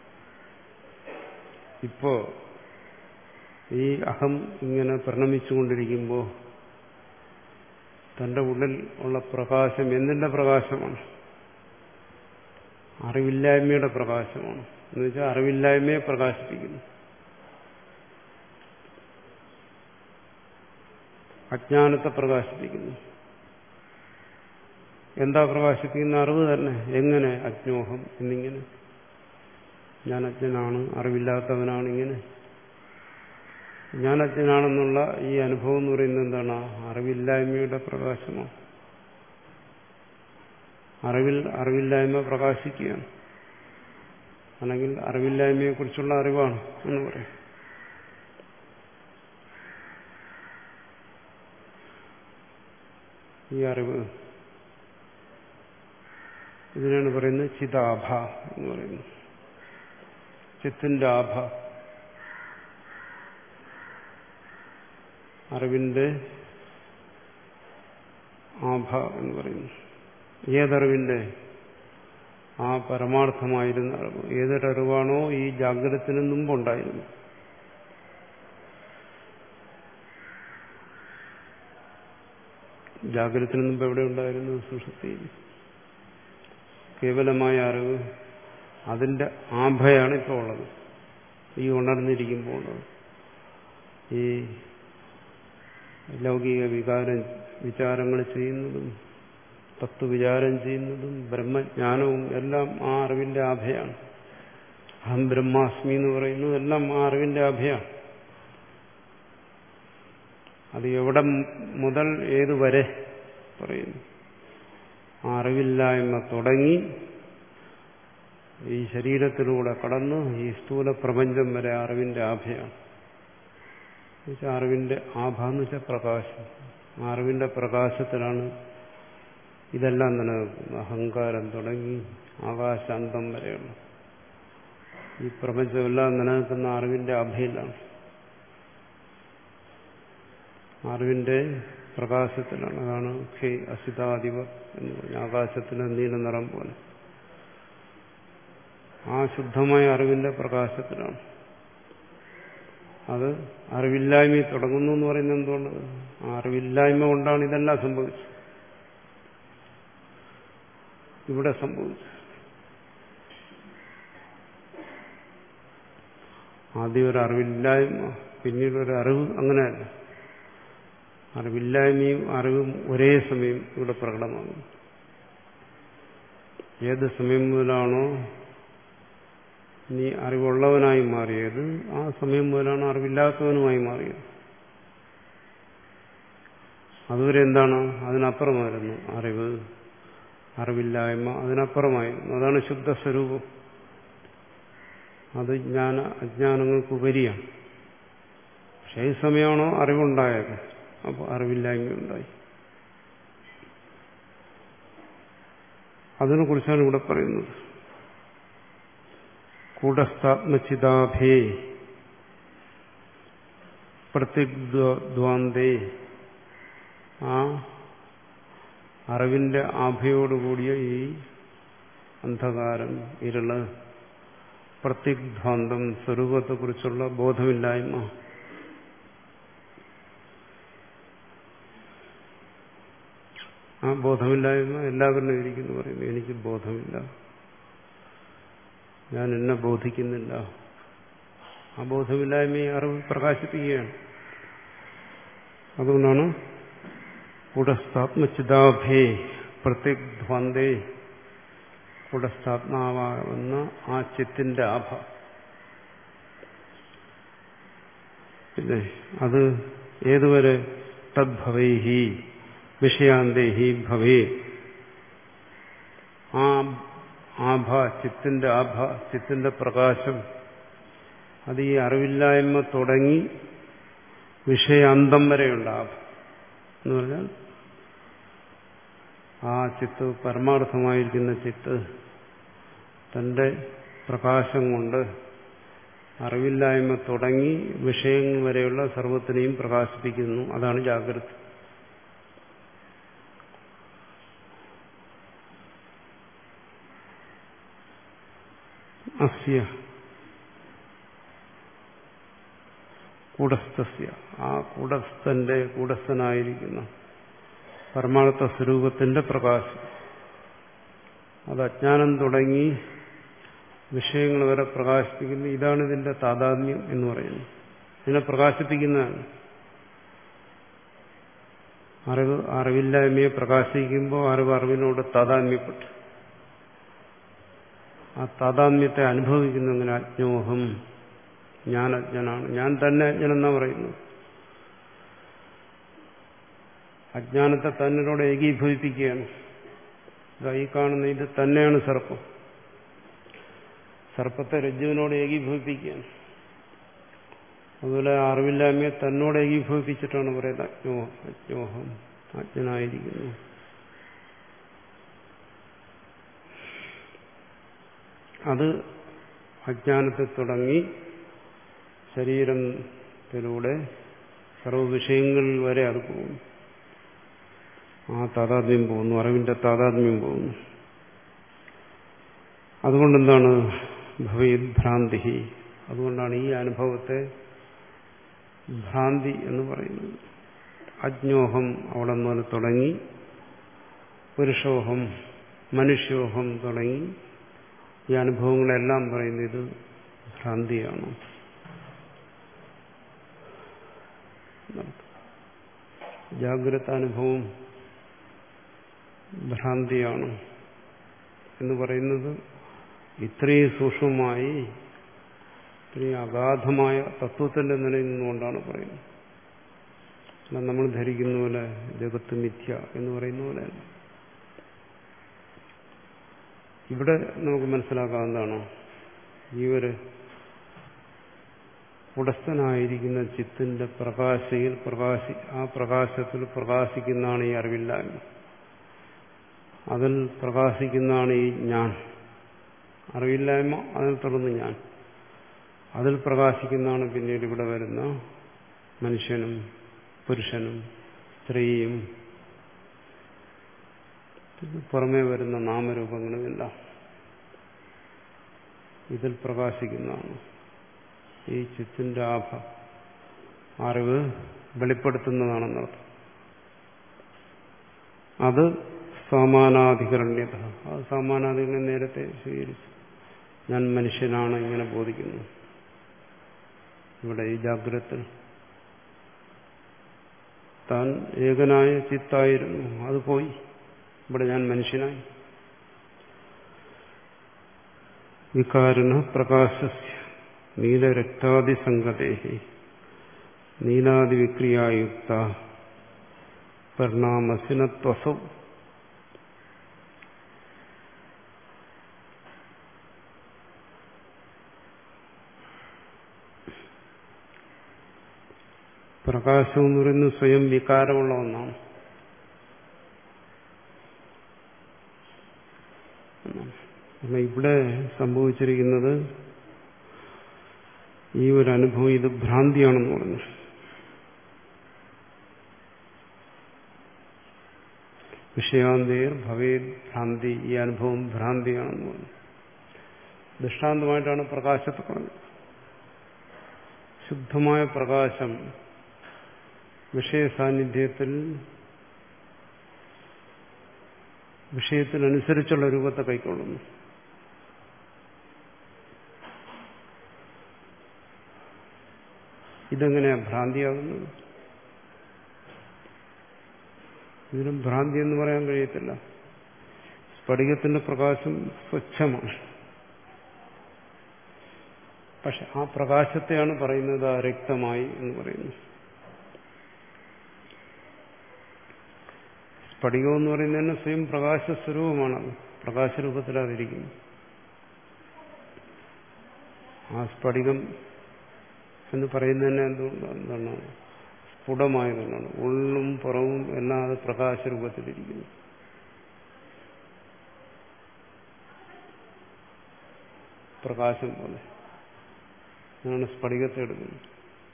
ഇപ്പോ ഈ അഹം ഇങ്ങനെ പരിണമിച്ചുകൊണ്ടിരിക്കുമ്പോൾ തന്റെ ഉള്ളിൽ ഉള്ള പ്രകാശം എന്തിന്റെ പ്രകാശമാണ്? അറിവില്ലായ്മയുടെ പ്രകാശമാണ്. എന്ന് വെച്ചാൽ അറിവില്ലായ്മയെ പ്രകാശിപ്പിക്കുന്നു. അജ്ഞാനത്തെ പ്രകാശിപ്പിക്കുന്നു. എന്താ പ്രകാശിപ്പിക്കുന്ന? അറിവ് തന്നെ. എങ്ങനെ? അജ്ഞോഹം എന്നിങ്ങനെ. ഞാൻ അജ്ഞനാണ്, അറിവില്ലാത്തവനാണ്. ഇങ്ങനെ ഞാൻ അജ്ഞനാണെന്നുള്ള ഈ അനുഭവം എന്ന് പറയുന്നത് എന്താണ്? അറിവില്ലായ്മയുടെ പ്രകാശമാണ്. അറിവിൽ അറിവില്ലായ്മ പ്രകാശിക്കുകയാണ്. അല്ലെങ്കിൽ അറിവില്ലായ്മയെക്കുറിച്ചുള്ള അറിവാണ് എന്ന് പറയും. ഈ അറിവ് ഇതിനാണ് പറയുന്നത് ചിതാഭ എന്ന് പറയുന്നത്. ചിത്തിന്റെ ആഭ, അറിവിന്റെ ആഭ എന്ന് പറയുന്നു. ഏതറിവിന്റെ? ആ പരമാർത്ഥമായിരുന്ന അറിവ്. ഏതൊരറിവാണോ ഈ ജാഗ്രതത്തിന് മുമ്പുണ്ടായിരുന്നു. ജാഗ്രതത്തിന് മുമ്പ് എവിടെ ഉണ്ടായിരുന്നു? സുഷുപ്തിയിൽ. കേവലമായ അറിവ്, അതിന്റെ ആഭയാണ് ഇപ്പോൾ ഉള്ളത്. ഈ ഉണർന്നിരിക്കുമ്പോൾ ഈ ലൗകിക വികാരം വിചാരങ്ങൾ ചെയ്യുന്നതും തത്വവിചാരം ചെയ്യുന്നതും ബ്രഹ്മജ്ഞാനവും എല്ലാം ആ അറിവിന്റെ ആഭയാണ്. അഹം ബ്രഹ്മാസ്മി എന്ന് പറയുന്നത് എല്ലാം ആ അറിവിന്റെ ആഭയാണ്. അത് എവിടെ മുതൽ ഏതുവരെ പറയുന്നു? ആ അറിവില്ലായ്മ തുടങ്ങി ഈ ശരീരത്തിലൂടെ കടന്ന് ഈ സ്ഥൂല പ്രപഞ്ചം വരെ അറിവിന്റെ ആഭയാണ്. എന്നുവെച്ചാൽ അറിവിന്റെ ആഭ എന്ന് വെച്ചാൽ പ്രകാശം. ആ അറിവിന്റെ പ്രകാശത്തിലാണ് ഇതെല്ലാം നിലനിൽക്കുന്നത്. അഹങ്കാരം തുടങ്ങി ആകാശാന്തം വരെയുള്ള ഈ പ്രപഞ്ചമെല്ലാം നിലനിൽക്കുന്ന അറിവിന്റെ ആഭയിലാണ്, അറിവിന്റെ പ്രകാശത്തിലാണ്. അതാണ് ഖേ അസിതാധിപ എന്ന് പറഞ്ഞ ആകാശത്തിന് നീല നിറം പോലെ. ആ ശുദ്ധമായ അറിവിന്റെ പ്രകാശത്തിലാണ്. അത് അറിവില്ലായ്മ തുടങ്ങുന്നു എന്ന് പറയുന്നത് എന്തുകൊണ്ട്? ആ അറിവില്ലായ്മ കൊണ്ടാണ് ഇതെല്ലാം സംഭവിച്ചത്. ഇവിടെ സംഭവിച്ചു. ആദ്യം ഒരു അറിവില്ലായ്മ, പിന്നീട് ഒരു അറിവ്, അങ്ങനെയല്ല. അറിവില്ലായ്മയും അറിവും ഒരേ സമയം ഇവിടെ പ്രകടമാകും. ഏത് സമയം മുതലാണോ നീ അറിവുള്ളവനായി മാറിയത്, ആ സമയം മുതലാണ് അറിവില്ലാത്തവനുമായി മാറിയത്. അതുവരെ എന്താണ്? അതിനപ്പുറമായിരുന്നു അറിവ്, അറിവില്ലായ്മ അതിനപ്പുറമായിരുന്നു. അതാണ് ശുദ്ധസ്വരൂപം. അത് ജ്ഞാന അജ്ഞാനങ്ങൾക്ക് ഉപരിയാണ്. പക്ഷെ ഈ സമയമാണോ അറിവുണ്ടായത്, അപ്പോൾ അറിവില്ലായ്മയുണ്ടായി. അതിനെക്കുറിച്ചാണ് ഇവിടെ പറയുന്നത്. കൂടസ്ഥാത്മചിതാഭേ പ്രത്യഗ്ദ്വാന്തേ, ആ അറിവിന്റെ ആഭയോടുകൂടിയ ഈ അന്ധകാരം, ഇരുള്, പ്രത്യഗ്ധ്വാന്തം, സ്വരൂപത്തെക്കുറിച്ചുള്ള ബോധമില്ലായ്മ, ആ ബോധമില്ലായ്മ എല്ലാവരിലും ഇരിക്കുന്നു പറയുന്നു. എനിക്ക് ബോധമില്ല, ഞാൻ എന്നെ ബോധിക്കുന്നില്ല. ആ ബോധമില്ലായ്മയെ അറിവ് പ്രകാശിപ്പിക്കുകയാണ്. അതുകൊണ്ടാണ് കൂടസ്ഥാത്മചിതാഭേ പ്രത്യഗ്ധ്വാന്തേ, കൂടസ്ഥാത്മാവെന്ന ആ ചിത്തിന്റെ ആഭ. പിന്നെ അത് ഏതുവരെ? തദ്ഭവൈഹി വിഷയാന്തേഹി ഭവേ, ആ ആഭ, ചിത്തിന്റെ ആഭ, ചിത്തിന്റെ പ്രകാശം, അത് ഈ അറിവില്ലായ്മ തുടങ്ങി വിഷയാന്തം വരെയുള്ള ആഭ എന്ന് പറഞ്ഞാൽ ആ ചിത്ത്, പരമാർത്ഥമായിരിക്കുന്ന ചിത്ത് തന്റെ പ്രകാശം കൊണ്ട് അറിവില്ലായ്മ തുടങ്ങി വിഷയങ്ങൾ വരെയുള്ള സർവത്തിനെയും പ്രകാശിപ്പിക്കുന്നു. അതാണ് ജാഗ്രത. അസ്യ കൂടസ്ഥസ്യ, ആ കൂടസ്ഥന്റെ, കൂടസ്ഥനായിരിക്കുന്ന പരമാർത്ഥ സ്വരൂപത്തിന്റെ പ്രകാശം, അത് അജ്ഞാനം തുടങ്ങി വിഷയങ്ങൾ വരെ പ്രകാശിപ്പിക്കുന്നു. ഇതാണ് ഇതിന്റെ താതാത്മ്യം എന്ന് പറയുന്നത്. ഇതിനെ പ്രകാശിപ്പിക്കുന്നതാണ്. അറിവ് അറിവില്ലായ്മയെ പ്രകാശിക്കുമ്പോൾ അറിവ് അറിവിനോട് താതാത്മ്യപ്പെട്ടു. ആ താതാത്മ്യത്തെ അനുഭവിക്കുന്നു. അങ്ങനെ അജ്ഞോഹം, ഞാൻ അജ്ഞനാണ്, ഞാൻ തന്നെ അജ്ഞനെന്നാ പറയുന്നു. അജ്ഞാനത്തെ തന്നോട് ഏകീഭവിപ്പിക്കുകയാണ്. ഈ കാണുന്ന ഇത് തന്നെയാണ് സർപ്പം. സർപ്പത്തെ രജ്ജുവിനോട് ഏകീഭവിപ്പിക്കുകയാണ്. അതുപോലെ അറിവില്ലായ്മയെ തന്നോട് ഏകീഭവിപ്പിച്ചിട്ടാണ് പറയുന്നത് അജ്ഞോ അജ്ഞോഹം, അജ്ഞനായിരിക്കുന്നു. അത് അജ്ഞാനത്തെ തുടങ്ങി ശരീരത്തിലൂടെ സർവ്വവിഷയങ്ങളിൽ വരെ അത് പോകുന്നു. ആ താതാത്മ്യം പോകുന്നു, അറിവിന്റെ താതാത്മ്യം പോകുന്നു. അതുകൊണ്ടെന്താണ് ഭവേത് ഭ്രാന്തി, അതുകൊണ്ടാണ് ഈ അനുഭവത്തെ ഭ്രാന്തി എന്ന് പറയുന്നത്. അജ്ഞോഹം അവിടെ മുതൽ തുടങ്ങി പുരുഷോഹം, മനുഷ്യോഹം തുടങ്ങി ഈ അനുഭവങ്ങളെല്ലാം പറയുന്നത് ഇത് ഭ്രാന്തിയാണ്. ജാഗ്രത അനുഭവം ഭ്രാന്തിയാണ് എന്ന് പറയുന്നത് ഇത്രയും സൂക്ഷ്മമായി, ഇത്രയും അഗാധമായ തത്വത്തിന്റെ നിലയിൽ നിന്നുകൊണ്ടാണ് പറയുന്നത്. അല്ല നമ്മൾ ധരിക്കുന്ന പോലെ ജഗത്ത് മിഥ്യ എന്ന് പറയുന്ന പോലെ ഇവിടെ നമുക്ക് മനസ്സിലാക്കാവുന്നതാണ്. ഈ ഒരു ഉടസ്ഥനായിരിക്കുന്ന ചിത്തിന്റെ പ്രകാശയിൽ പ്രകാശി ആ പ്രകാശത്തിൽ പ്രകാശിക്കുന്നതാണ് ഈ അറിവില്ലായ്മ. അതിൽ പ്രകാശിക്കുന്നതാണ് ഈ ഞാൻ. അറിവില്ലായ്മ, അതിൽ തുടർന്ന് ഞാൻ. അതിൽ പ്രകാശിക്കുന്നതാണ് പിന്നീട് ഇവിടെ വരുന്ന മനുഷ്യനും പുരുഷനും സ്ത്രീയും പുറമേ വരുന്ന നാമരൂപങ്ങളുമെല്ലാം ഇതിൽ പ്രകാശിക്കുന്നതാണ്. ഈ ചിത്തിന്റെ ആഭ അറിവ് വെളിപ്പെടുത്തുന്നതാണെന്നർത്ഥം. അത് സമാനാധികരണ്യത, അത് സമാനാധികരണം നേരത്തെ സ്വീകരിച്ചു. ഞാൻ മനുഷ്യനാണ് ഇങ്ങനെ ബോധിക്കുന്നു. ഇവിടെ ഈ ജാഗ്രത താൻ ഏകനായ ചിത്തായിരുന്നു, അത് പോയി. ഇവിടെ ഞാൻ മനുഷ്യനായി. വികാരണ പ്രകാശസ്യ നീലരക്താദിസംഗതേഹി നീലാദിവിക്രിയായുക്ത പരിണാമസിനത്വസൗ. പ്രകാശം എന്ന് പറയുന്നത് സ്വയം വികാരമുള്ള ഒന്നാണ്. ഇവിടെ സംഭവിച്ചിരിക്കുന്നത് ഈ ഒരു അനുഭവം ഇത് ഭ്രാന്തിയാണെന്ന് പറഞ്ഞു. വിഷയാന്തേർ ഭവേദ് ഭ്രാന്തി, ഈ അനുഭവം ഭ്രാന്തിയാണെന്ന് പറഞ്ഞു. ദൃഷ്ടാന്തമായിട്ടാണ് പ്രകാശത്തെ പറഞ്ഞത്. ശുദ്ധമായ പ്രകാശം വിഷയസാന്നിധ്യത്തിൽ വിഷയത്തിനനുസരിച്ചുള്ള രൂപത്തെ കൈക്കൊള്ളുന്നു. ഇതെങ്ങനെയാ ഭ്രാന്തിയാകുന്നത്? ഇതിനും ഭ്രാന്തി എന്ന് പറയാൻ കഴിയത്തില്ല. സ്ഫടികത്തിന്റെ പ്രകാശം സ്വച്ഛമാണ്. പക്ഷെ ആ പ്രകാശത്തെയാണ് പറയുന്നത് രക്തമായി എന്ന് പറയുന്നു. സ്ഫടികം എന്ന് പറയുന്നതിന് സ്വയം പ്രകാശ സ്വരൂപമാണത്. പ്രകാശരൂപത്തിലാതിരിക്കുന്നു. ആ സ്ഫടികം എന്ന് പറയുന്നതന്നെ എന്തുകൊണ്ട് എന്താണ്? സ്ഫുടമായതുകൊണ്ടാണ്. ഉള്ളും പുറവും എല്ലാം അത് പ്രകാശരൂപത്തിലിരിക്കുന്നു. പ്രകാശം പോലെ അങ്ങനെയാണ് സ്ഫടികത്തെ എടുക്കുന്നത്.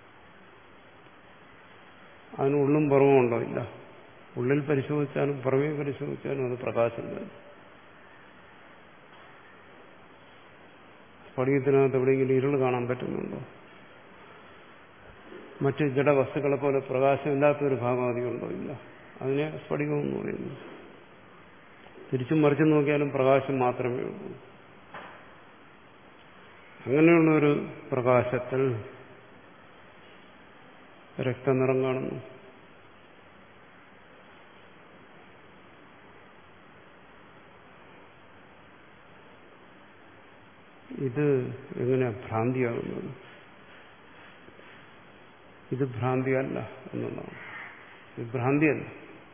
അതിന് ഉള്ളും പുറവും ഉണ്ടോ? ഇല്ല. ഉള്ളിൽ പരിശോധിച്ചാലും പുറമേ പരിശോധിച്ചാലും അത് പ്രകാശം തന്നെ. സ്ഫടികത്തിനകത്ത് എവിടെയെങ്കിലും ഇരുൾ കാണാൻ പറ്റുന്നുണ്ടോ? മറ്റ് ജഡവസ്തുക്കളെ പോലെ പ്രകാശമില്ലാത്തൊരു ഭാഗം അധികമുണ്ടോ? ഇല്ല. അതിനെ സ്ഫടികം എന്ന് പറയുന്നു. തിരിച്ചും മറിച്ചും നോക്കിയാലും പ്രകാശം മാത്രമേ ഉള്ളൂ. അങ്ങനെയുള്ളൊരു പ്രകാശത്തിൽ രക്തനിറം കാണുന്നു. ഇത് എങ്ങനെയാ ഭ്രാന്തിയാകുന്നത്? ഇത് ഭ്രാന്തിയല്ല എന്നുള്ളതാണ്. ഇത് ഭ്രാന്തിയല്ല.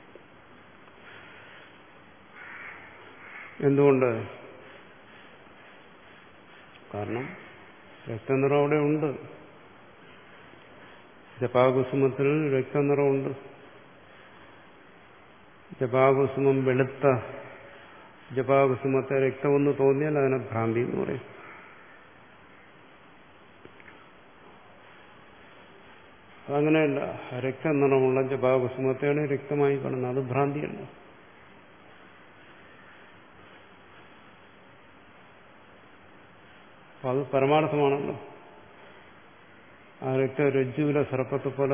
എന്തുകൊണ്ട്? കാരണം രക്തനിറം അവിടെ ഉണ്ട്. ജപാകുസുമത്തിൽ രക്തനിറമുണ്ട്. ജപാകുസുമം വെളുത്ത ജപാകുസുമത്തെ രക്തമെന്ന് തോന്നിയാൽ അതിനെ ഭ്രാന്തി എന്ന് പറയും. അതങ്ങനെയല്ല. രക്തനിറമുള്ള ജപാകുസുമത്തെയാണ് രക്തമായി കാണുന്നത്. അത് ഭ്രാന്തിയല്ല. അപ്പൊ അത് പരമാർത്ഥമാണല്ലോ. ആ രക്ത രജ്ജുവിലെ സർപ്പത്തെ പോലെ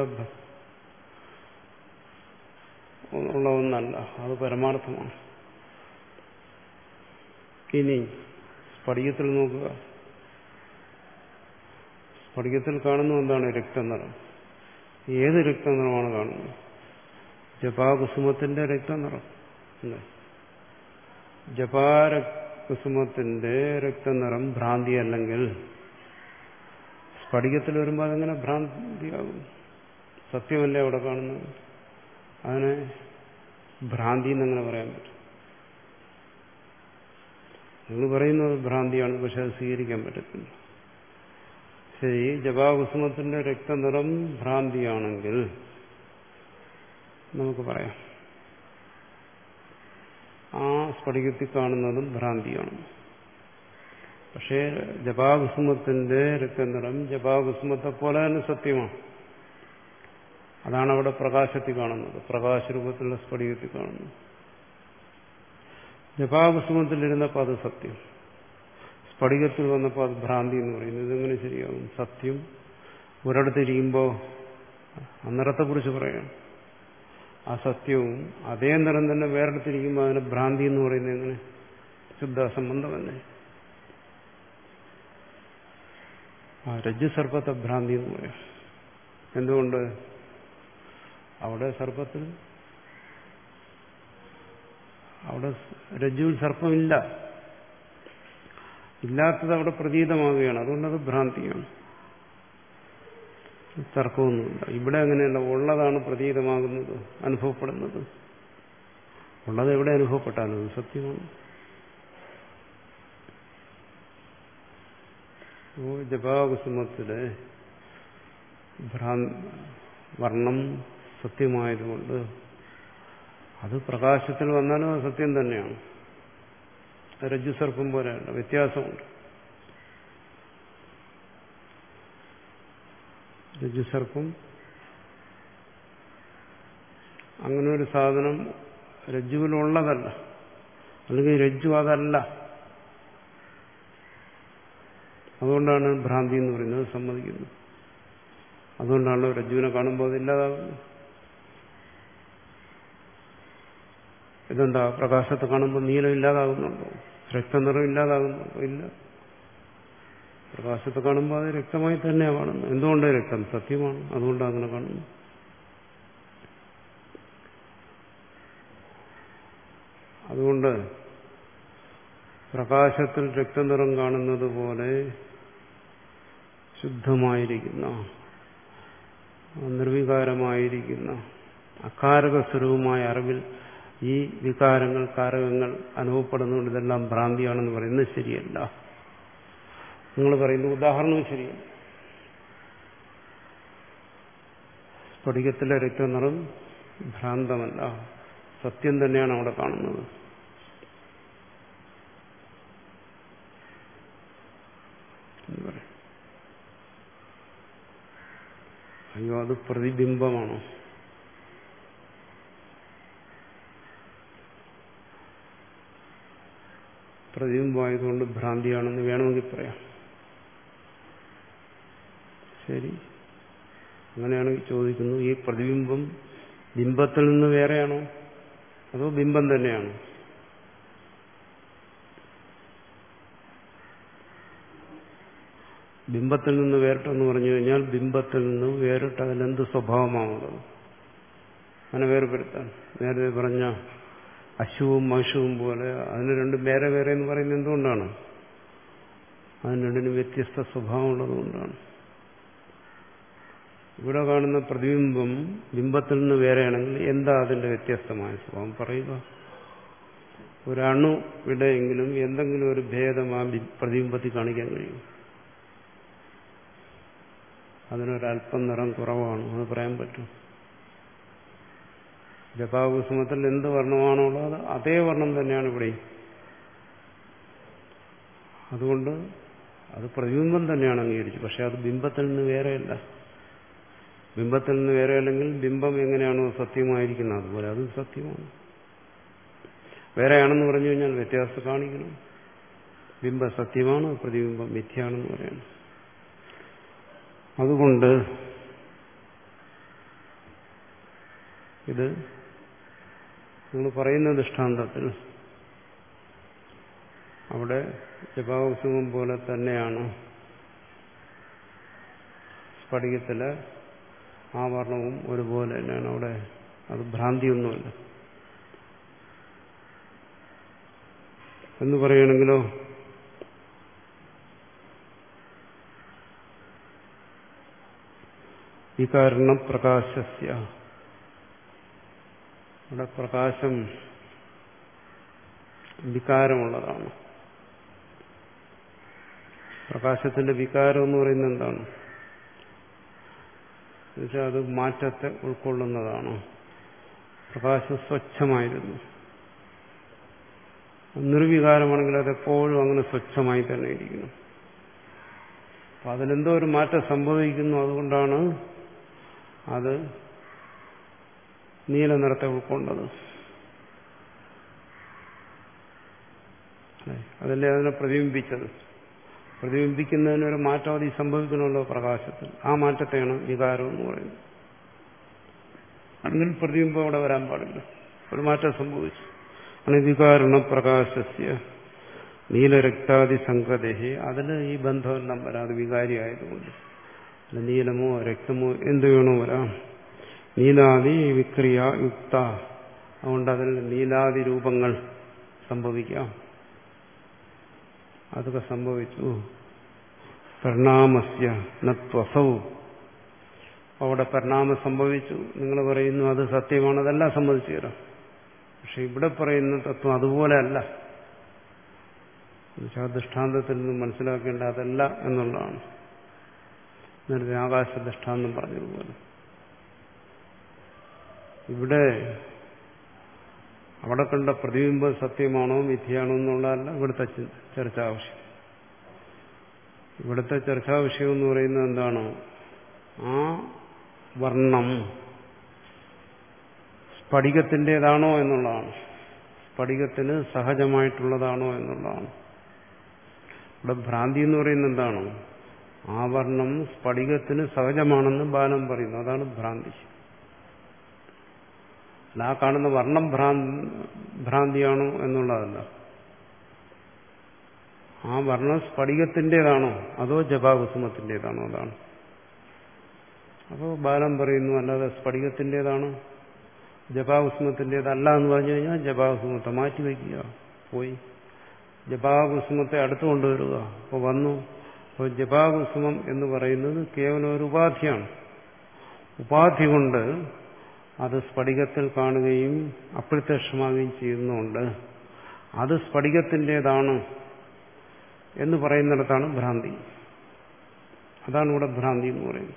ഉള്ള ഒന്നല്ല. അത് പരമാർത്ഥമാണ്. ഇനി സ്ഫടികത്തിൽ നോക്കുക. സ്ഫടികത്തിൽ കാണുന്ന എന്താണ്? രക്തനിറം. ഏത് രക്തനിറമാണ് കാണുന്നത്? ജപാകുസുമത്തിന്റെ രക്തനിറം. ജപാകുസുമത്തിന്റെ രക്തനിറം ഭ്രാന്തി അല്ലെങ്കിൽ സ്ഫടികത്തിൽ വരുമ്പോൾ അതെങ്ങനെ ഭ്രാന്തിയാകും? സത്യമല്ലേ അവിടെ കാണുന്നത്? അതിനെ ഭ്രാന്തി എന്നെങ്ങനെ പറയാൻ പറ്റും? നിങ്ങൾ പറയുന്നത് ഭ്രാന്തിയാണ്, പക്ഷെ അത് സ്വീകരിക്കാൻ പറ്റത്തില്ല. ശരി, ജപാകുസുമത്തിന്റെ രക്തനിറം ഭ്രാന്തിയാണെങ്കിൽ നമുക്ക് പറയാം ആ സ്ഫടികത്തിൽ കാണുന്നതും ഭ്രാന്തിയാണ്. പക്ഷേ ജപാകുസുമത്തിന്റെ രക്തനിറം ജപാകുസുമത്തെ പോലെ തന്നെ സത്യമാണ്. അതാണ് അവിടെ പ്രകാശത്തിൽ കാണുന്നത്. പ്രകാശരൂപത്തിലുള്ള സ്ഫടികത്തിൽ കാണുന്നത്. ജപാകുസുമത്തിലിരുന്നപ്പോൾ അത് സത്യം, സ്ഫടികത്തിൽ വന്നപ്പോൾ അത് ഭ്രാന്തി എന്ന് പറയുന്നത്. ഇതെങ്ങനെ ശരിയാകും? സത്യം ഒരിടത്തിരിക്കുമ്പോൾ ആ നിറത്തെക്കുറിച്ച് പറയാം. ആ സത്യവും അതേ നിറം തന്നെ വേറെടുത്തിരിക്കുമ്പോൾ അതിനെ ഭ്രാന്തി എന്ന് പറയുന്നത് എങ്ങനെ? ശുദ്ധ സംബന്ധമല്ലേ? ആ രജ്ജു സർപ്പത്തെ ഭ്രാന്തി എന്ന് പറയാം. എന്തുകൊണ്ട്? അവിടെ സർപ്പത്തിൽ അവിടെ രജ്ജുവിൽ സർപ്പമില്ല, ഇല്ലാത്തത് അവിടെ പ്രതീതമാവുകയാണ്. അതുകൊണ്ടത് ഭ്രാന്തിയാണ്, തർക്കമൊന്നുമില്ല. ഇവിടെ അങ്ങനെയല്ല, ഉള്ളതാണ് പ്രതീതമാകുന്നത്, അനുഭവപ്പെടുന്നത്. ഉള്ളത് എവിടെ അനുഭവപ്പെട്ടാലും അത് സത്യമാണ്. ജപാകുസുമത്തിലെ വർണ്ണം സത്യമായതുകൊണ്ട് അത് പ്രകാശത്തിൽ വന്നാലും അത് സത്യം തന്നെയാണ്. രജ്ജുസർപ്പം പോലെയല്ല, വ്യത്യാസമുണ്ട്. രജ്ജുസർപ്പം അങ്ങനെ ഒരു സാധനം രജ്ജുവിലുള്ളതല്ല, അല്ലെങ്കിൽ രജ്ജു അതല്ല. അതുകൊണ്ടാണ് ഭ്രാന്തി എന്ന് പറയുന്നത്, സമ്മതിക്കുന്നത്. അതുകൊണ്ടാണ് രജ്ജുവിനെ കാണുമ്പോൾ അതില്ലാതാകുന്നത്. ഇതെന്താ, പ്രകാശത്തെ കാണുമ്പോൾ നീലം ഇല്ലാതാകുന്നുണ്ടോ? രക്തനിറം ഇല്ലാതാകുന്നുണ്ടോ? ഇല്ല. പ്രകാശത്തെ കാണുമ്പോൾ അത് രക്തമായി തന്നെയാണ് കാണുന്നത്. എന്തുകൊണ്ട്? രക്തം സത്യമാണ്, അതുകൊണ്ടാണ് അങ്ങനെ കാണുന്നത്. അതുകൊണ്ട് പ്രകാശത്തിൽ രക്തനിറം കാണുന്നത് പോലെ ശുദ്ധമായിരിക്കുന്ന, നിർവികാരമായിരിക്കുന്ന, അകാരക സ്വരൂപമായ അറിവിൽ ഈ വികാരങ്ങൾ, കാരകങ്ങൾ അനുഭവപ്പെടുന്നതുകൊണ്ട് ഇതെല്ലാം ഭ്രാന്തിയാണെന്ന് പറയുന്നത് ശരിയല്ല. നിങ്ങൾ പറയുന്ന ഉദാഹരണവും ശരിയല്ല. സ്ഫടികത്തിലെ രക്തനിറം ഭ്രാന്തമല്ല, സത്യം തന്നെയാണ് അവിടെ കാണുന്നത്. അയ്യോ, അത് പ്രതിബിംബമാണോ? പ്രതിബിംബമായതുകൊണ്ട് ഭ്രാന്തിയാണെന്ന് വേണമെങ്കിൽ പറയാം. ശരി, അങ്ങനെയാണെങ്കിൽ ചോദിക്കുന്നു, ഈ പ്രതിബിംബം ബിംബത്തിൽ നിന്ന് വേറെയാണോ അതോ ബിംബം തന്നെയാണോ? ബിംബത്തിൽ നിന്ന് വേറിട്ടെന്ന് പറഞ്ഞു കഴിഞ്ഞാൽ ബിംബത്തിൽ നിന്ന് വേറിട്ട് അതിലെന്ത് സ്വഭാവമാണുള്ളത്? അങ്ങനെ വേർപെടുത്താൻ നേരത്തെ പറഞ്ഞ അശുവും മഷുവും പോലെ അതിന് രണ്ടും വേറെ വേറെ എന്ന് പറയുന്നത് എന്തുകൊണ്ടാണ്? അതിന് രണ്ടിനും വ്യത്യസ്ത സ്വഭാവമുള്ളതുകൊണ്ടാണ്. ഇവിടെ കാണുന്ന പ്രതിബിംബം ബിംബത്തിൽ നിന്ന് വേറെയാണെങ്കിൽ എന്താ അതിന്റെ വ്യത്യസ്തമായ സ്വഭാവം പറയുക? ഒരണു ഇവിടെയെങ്കിലും എന്തെങ്കിലും ഒരു ഭേദം ആ പ്രതിബിംബത്തിൽ കാണിക്കാൻ കഴിയും? അതിനൊരല്പം നിറം കുറവാണ്, അത് പറയാൻ പറ്റും. ജപാകുസുമത്തിൽ എന്ത് വർണ്ണമാണോ ഉള്ളത് അതേ വർണ്ണം തന്നെയാണ് ഇവിടെ. അതുകൊണ്ട് അത് പ്രതിബിംബം തന്നെയാണ് അംഗീകരിച്ചു. പക്ഷെ അത് ബിംബത്തിൽ നിന്ന് വേറെയല്ല. ബിംബത്തിൽ നിന്ന് വേറെ അല്ലെങ്കിൽ ബിംബം എങ്ങനെയാണോ സത്യമായിരിക്കുന്നത് അതുപോലെ അതും സത്യമാണ്. വേറെയാണെന്ന് പറഞ്ഞു കഴിഞ്ഞാൽ വ്യത്യാസം കാണിക്കണം. ബിംബം സത്യമാണ്, പ്രതിബിംബം മിഥ്യയാണെന്ന് പറയണം. അതുകൊണ്ട് ഇത് നിങ്ങൾ പറയുന്ന ദൃഷ്ടാന്തത്തിൽ അവിടെ ജപാകുസുമം പോലെ തന്നെയാണ് സ്ഫടികത്തിലെ ആ വർണ്ണവും ഒരുപോലെ തന്നെയാണ് അവിടെ. അത് ഭ്രാന്തിയൊന്നുമല്ല എന്ന് പറയുകയാണെങ്കിലോ വികാരണം പ്രകാശസ്യ, അവിടെ പ്രകാശം വികാരമുള്ളതാണ്. പ്രകാശത്തിന്റെ വികാരം എന്ന് പറയുന്നത് എന്താണ്? എന്നുവെച്ചാൽ അത് മാറ്റത്തെ ഉൾക്കൊള്ളുന്നതാണ്. പ്രകാശം സ്വച്ഛമായിരുന്നു. നിർവികാരമാണെങ്കിൽ അതെപ്പോഴും അങ്ങനെ സ്വച്ഛമായി തന്നെ ഇരിക്കുന്നു. അപ്പൊ അതിലെന്തോ ഒരു മാറ്റം സംഭവിക്കുന്നു. അതുകൊണ്ടാണ് അത് നീല നിറത്തെ ഉൾക്കൊണ്ടത്. അതല്ലേ അതിനെ പ്രതിബിംബിച്ചത്. പ്രതിബിംബിക്കുന്നതിനൊരു മാറ്റം അത് സംഭവിക്കണമല്ലോ പ്രകാശത്തിൽ. ആ മാറ്റത്തെയാണ് വികാരം എന്ന് പറയുന്നത്. അല്ലെങ്കിൽ പ്രതിബിംബം അവിടെ വരാൻ പാടില്ല. ഒരു മാറ്റം സംഭവിച്ചു. അങ്ങനെ വികാരണം പ്രകാശസ്യ നീലരക്താദി സംഗതേഹി, അതിൽ ഈ ബന്ധമെല്ലാം വരാം. അത് വികാരിയായതുകൊണ്ട് നീലമോ രക്തമോ എന്ത് വേണോ വരാം. നീലാദി വിക്രിയ യുക്ത, അതുകൊണ്ട് അതിൽ നീലാദി രൂപങ്ങൾ സംഭവിക്കാം. അതൊക്കെ സംഭവിച്ചു. പരിണാമസ്യ നത്വസൗ, അവിടെ പരിണാമം സംഭവിച്ചു. നിങ്ങൾ പറയുന്നു അത് സത്യമാണ്, അതെല്ലാം സമ്മതിച്ചു തരാം. പക്ഷെ ഇവിടെ പറയുന്ന തത്വം അതുപോലെ അല്ല. ദൃഷ്ടാന്തത്തിൽ നിന്ന് മനസ്സിലാക്കേണ്ട അതല്ല എന്നുള്ളതാണ്. നേരത്തെ ആകാശ ദൃഷ്ടാന്തം പറഞ്ഞതുപോലെ ഇവിടെ അവിടെ കണ്ട പ്രതിബിംബം സത്യമാണോ മിഥ്യയാണോ എന്നുള്ളതല്ല ഇവിടുത്തെ ചർച്ചാ വിഷയം. ഇവിടുത്തെ ചർച്ചാ വിഷയം എന്ന് പറയുന്നത് എന്താണ്? ആ വർണ്ണം സ്ഫടികത്തിൻ്റെതാണോ എന്നുള്ളതാണ്. സ്ഫടികത്തിന് സഹജമായിട്ടുള്ളതാണോ എന്നുള്ളതാണ്. ഇവിടെ ഭ്രാന്തി എന്ന് പറയുന്നത് എന്താണ്? ആ വർണ്ണം സ്ഫടികത്തിന് സഹജമാണെന്ന് ബാലൻ പറയുന്നു. അതാണ് ഭ്രാന്തി. അല്ല ആ കാണുന്ന വർണ്ണം ഭ്രാന്തിയാണോ എന്നുള്ളതല്ല. ആ വർണ്ണം സ്ഫടികത്തിൻ്റെതാണോ അതോ ജപാകുസുമത്തിൻ്റെതാണോ, അതാണ്. അപ്പോൾ ബാലൻ പറയുന്നു അല്ലാതെ സ്ഫടികത്തിൻ്റെതാണോ ജപാകുസുമത്തിൻ്റെതല്ല എന്ന് പറഞ്ഞു കഴിഞ്ഞാൽ ജപാകുസുമത്തെ മാറ്റിവെക്കുക, പോയി ജപാകുസുമത്തെ അടുത്ത് കൊണ്ടുവരിക. അപ്പോൾ വന്നു. അപ്പോൾ ജപാകുസുമം എന്ന് പറയുന്നത് കേവലം ഒരു ഉപാധിയാണ്. ഉപാധി കൊണ്ട് അത് സ്ഫടികത്തിൽ കാണുകയും അപ്രത്യക്ഷമാകുകയും ചെയ്യുന്നുണ്ട്. അത് സ്ഫടികത്തിൻ്റെതാണ് എന്ന് പറയുന്നിടത്താണ് ഭ്രാന്തി. അതാണ് ഇവിടെ ഭ്രാന്തി എന്ന് പറയുന്നത്.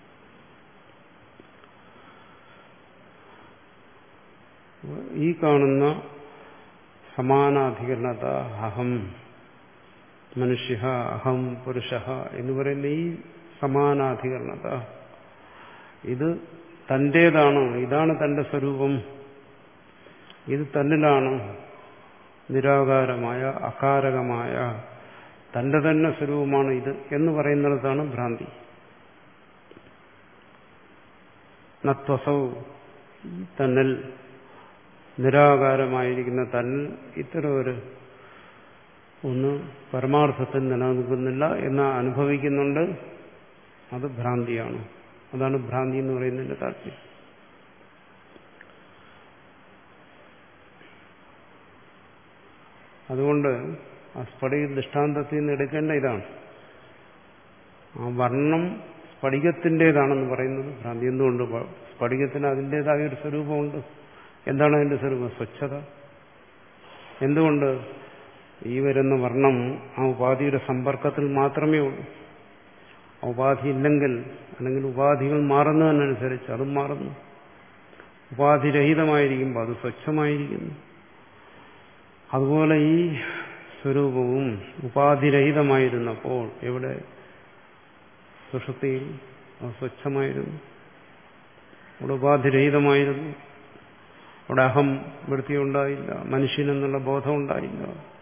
ഈ കാണുന്ന സമാനാധികരണത, അഹം മനുഷ്യ, അഹം പുരുഷ എന്ന് പറയുന്ന ഈ സമാനാധികരണത, ഇത് തന്റേതാണ്, ഇതാണ് തന്റെ സ്വരൂപം, ഇത് തന്നിലാണ് നിരാകാരമായ അകാരകമായ തന്റെ തന്നെ സ്വരൂപമാണ് ഇത് എന്ന് പറയുന്നിടത്താണ് ഭ്രാന്തി. നത്വസൗ, തന്നിൽ നിരാകാരമായിരിക്കുന്ന തന്നിൽ ഇത്തരം ഒരു ഒന്ന് പരമാർത്ഥത്തിൽ നിലനിൽക്കുന്നില്ല എന്ന് അനുഭവിക്കുന്നുണ്ട്. അത് ഭ്രാന്തിയാണ്. അതാണ് ഭ്രാന്തി എന്ന് പറയുന്നതിന്റെ താല്പര്യം. അതുകൊണ്ട് ആ സ്ഫടിക ദൃഷ്ടാന്തത്തിൽ നിന്ന് എടുക്കേണ്ട ഇതാണ്. ആ വർണ്ണം സ്ഫടികത്തിൻ്റെതാണെന്ന് പറയുന്നത് ഭ്രാന്തി. എന്തുകൊണ്ട്? സ്ഫടികത്തിന് അതിൻ്റെതായ ഒരു സ്വരൂപമുണ്ട്. എന്താണ് അതിന്റെ സ്വരൂപം? സ്വച്ഛത. എന്തുകൊണ്ട്? ഈ വരുന്ന വർണ്ണം ആ ഉപാധിയുടെ സമ്പർക്കത്തിൽ മാത്രമേ ഉള്ളൂ. ഉപാധി ഇല്ലെങ്കിൽ, അല്ലെങ്കിൽ ഉപാധികൾ മാറുന്നതിനനുസരിച്ച് അതും മാറുന്നു. ഉപാധിരഹിതമായിരിക്കുമ്പോൾ അത് സ്വച്ഛമായിരിക്കുന്നു. അതുപോലെ ഈ സ്വരൂപവും ഉപാധിരഹിതമായിരുന്നപ്പോൾ എവിടെ? സുഷുപ്തിയിൽ അത് സ്വച്ഛമായിരുന്നു. അവിടെ ഉപാധിരഹിതമായിരുന്നു. അവിടെ അഹം വൃത്തിയുണ്ടായില്ല, മനുഷ്യനെന്നുള്ള ബോധം ഉണ്ടായില്ല.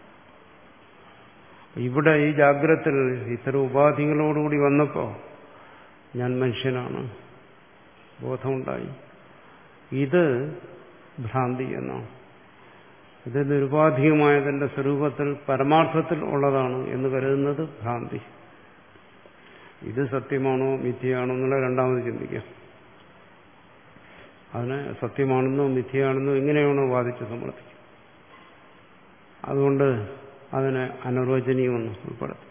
ഇവിടെ ഈ ജാഗ്രതത്തിൽ ഇത്തരം ഉപാധികളോടുകൂടി വന്നപ്പോൾ ഞാൻ മനുഷ്യനാണ്, ബോധമുണ്ടായി. ഇത് ഭ്രാന്തി എന്നാണ്. ഇത് നിരുപാധികമായതിന്റെ സ്വരൂപത്തിൽ പരമാർത്ഥത്തിൽ ഉള്ളതാണ് എന്ന് കരുതുന്നത് ഭ്രാന്തി. ഇത് സത്യമാണോ മിഥ്യയാണോ എന്നുള്ള രണ്ടാമത് ചിന്തിക്കാം. അതിനെ സത്യമാണെന്നോ മിഥ്യയാണെന്നോ എങ്ങനെയാണോ വാദിച്ച് സമർത്ഥിക്കും. അതുകൊണ്ട് അതിനെ അനിർവചനീയമെന്ന് ഉൾപ്പെടുത്തും.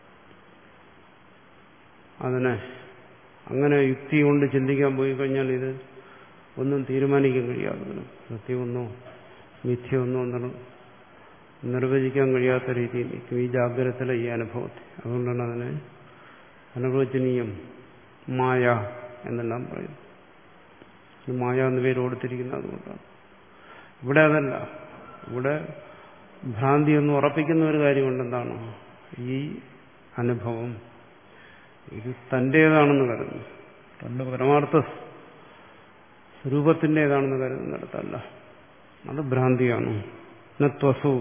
അതിനെ അങ്ങനെ യുക്തി കൊണ്ട് ചിന്തിക്കാൻ പോയി കഴിഞ്ഞാൽ ഇത് ഒന്നും തീരുമാനിക്കാൻ കഴിയാതെ, സത്യമൊന്നോ മിഥ്യമൊന്നോ എന്നാണ് നിർവചിക്കാൻ കഴിയാത്ത രീതിയിൽ ഈ ജാഗ്രതത്തിലെ ഈ അനുഭവത്തെ. അതുകൊണ്ടാണ് അതിനെ അനിർവചനീയം, മായ എന്നെല്ലാം പറയുന്നത്. മായ എന്ന് പേര് കൊടുത്തിരിക്കുന്നത് അതുകൊണ്ടാണ്. ഇവിടെ അതല്ല. ഇവിടെ ഭ്രാന്തി എന്ന് ഉറപ്പിക്കുന്ന ഒരു കാര്യമുണ്ടെന്താണ്? ഈ അനുഭവം ഇത് തന്റേതാണെന്ന് കരുതുന്നു. തന്റെ പരമാർത്ഥ സ്വരൂപത്തിൻ്റെതാണെന്ന് കരുതുന്നിടത്തല്ല. അത് ഭ്രാന്തിയാണ്. നത്വസു.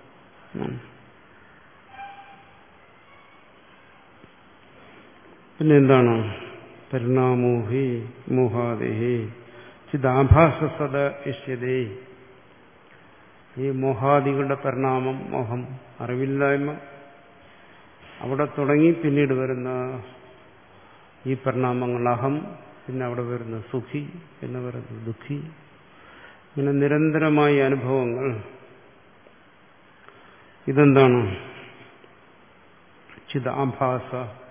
പിന്നെന്താണ്? പരിണാമോഹി മോഹാദേഹി ചിദാഭാസ സദ ഇഷ്യതേ ഈ മോഹാദികളുടെ പരിണാമം, മോഹം, അറിവില്ലായ്മ അവിടെ തുടങ്ങി പിന്നീട് വരുന്ന ഈ പരിണാമങ്ങൾ, അഹം, പിന്നെ അവിടെ വരുന്ന സുഖി, പിന്നെ വരുന്ന ദുഃഖി, ഇങ്ങനെ നിരന്തരമായ അനുഭവങ്ങൾ. ഇതെന്താണ്? ചിദാഭാസ.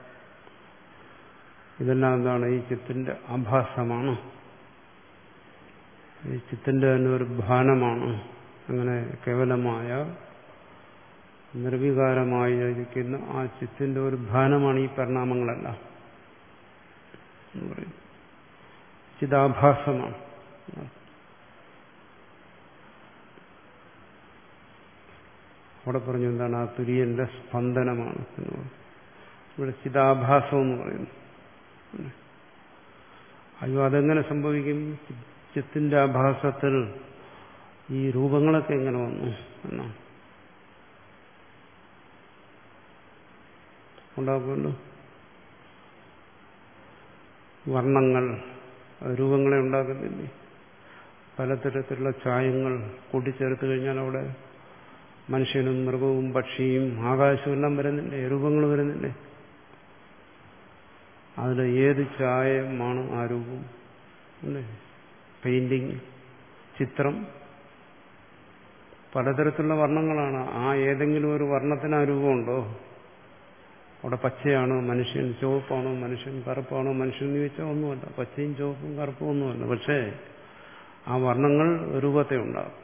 ഇതെല്ലാം എന്താണ്? ഈ ചിത്തിന്റെ ആഭാസമാണ്, ഈ ചിത്തിന്റെ തന്നെ ഒരു ഭാനമാണ്. അങ്ങനെ കേവലമായ നിർവികാരമായിരിക്കുന്ന ആ ചിത്തിന്റെ ഒരു ഭാനമാണ് ഈ പരിണാമങ്ങളെല്ലാം എന്ന് പറയും. ചിദാഭാസമാണ്. അവിടെ പറഞ്ഞു എന്താണ്? ആ തുര്യന്റെ സ്പന്ദനമാണ് എന്ന് പറയും. ഇവിടെ ചിദാഭാസം എന്ന് പറയുന്നു. അയ്യോ, അതെങ്ങനെ സംഭവിക്കും? ചിത്തിന്റെ ആഭാസത്തിൽ ഈ രൂപങ്ങളൊക്കെ എങ്ങനെ വന്നു എന്നാണ്. ഉണ്ടാക്കുമല്ലോ വർണ്ണങ്ങൾ, രൂപങ്ങളെ ഉണ്ടാക്കുന്നില്ലേ? പലതരത്തിലുള്ള ചായങ്ങൾ കൂട്ടിച്ചേർത്ത് കഴിഞ്ഞാൽ അവിടെ മനുഷ്യനും മൃഗവും പക്ഷിയും ആകാശവും എല്ലാം വരുന്നില്ലേ? രൂപങ്ങൾ വരുന്നില്ലേ? അതിൽ ഏത് ചായമാണ് ആ രൂപം? അല്ലേ? പെയിന്റിങ്, ചിത്രം, പലതരത്തിലുള്ള വർണ്ണങ്ങളാണ്. ആ ഏതെങ്കിലും ഒരു വർണ്ണത്തിന് ആ രൂപമുണ്ടോ? അവിടെ പച്ചയാണോ മനുഷ്യൻ, ചുവപ്പാണോ മനുഷ്യൻ, കറുപ്പാണോ മനുഷ്യൻ എന്ന് ചോദിച്ചാൽ ഒന്നുമല്ല. പച്ചയും ചുവപ്പും കറുപ്പും ഒന്നുമല്ല. പക്ഷേ ആ വർണ്ണങ്ങൾ രൂപത്തെ ഉണ്ടാകും,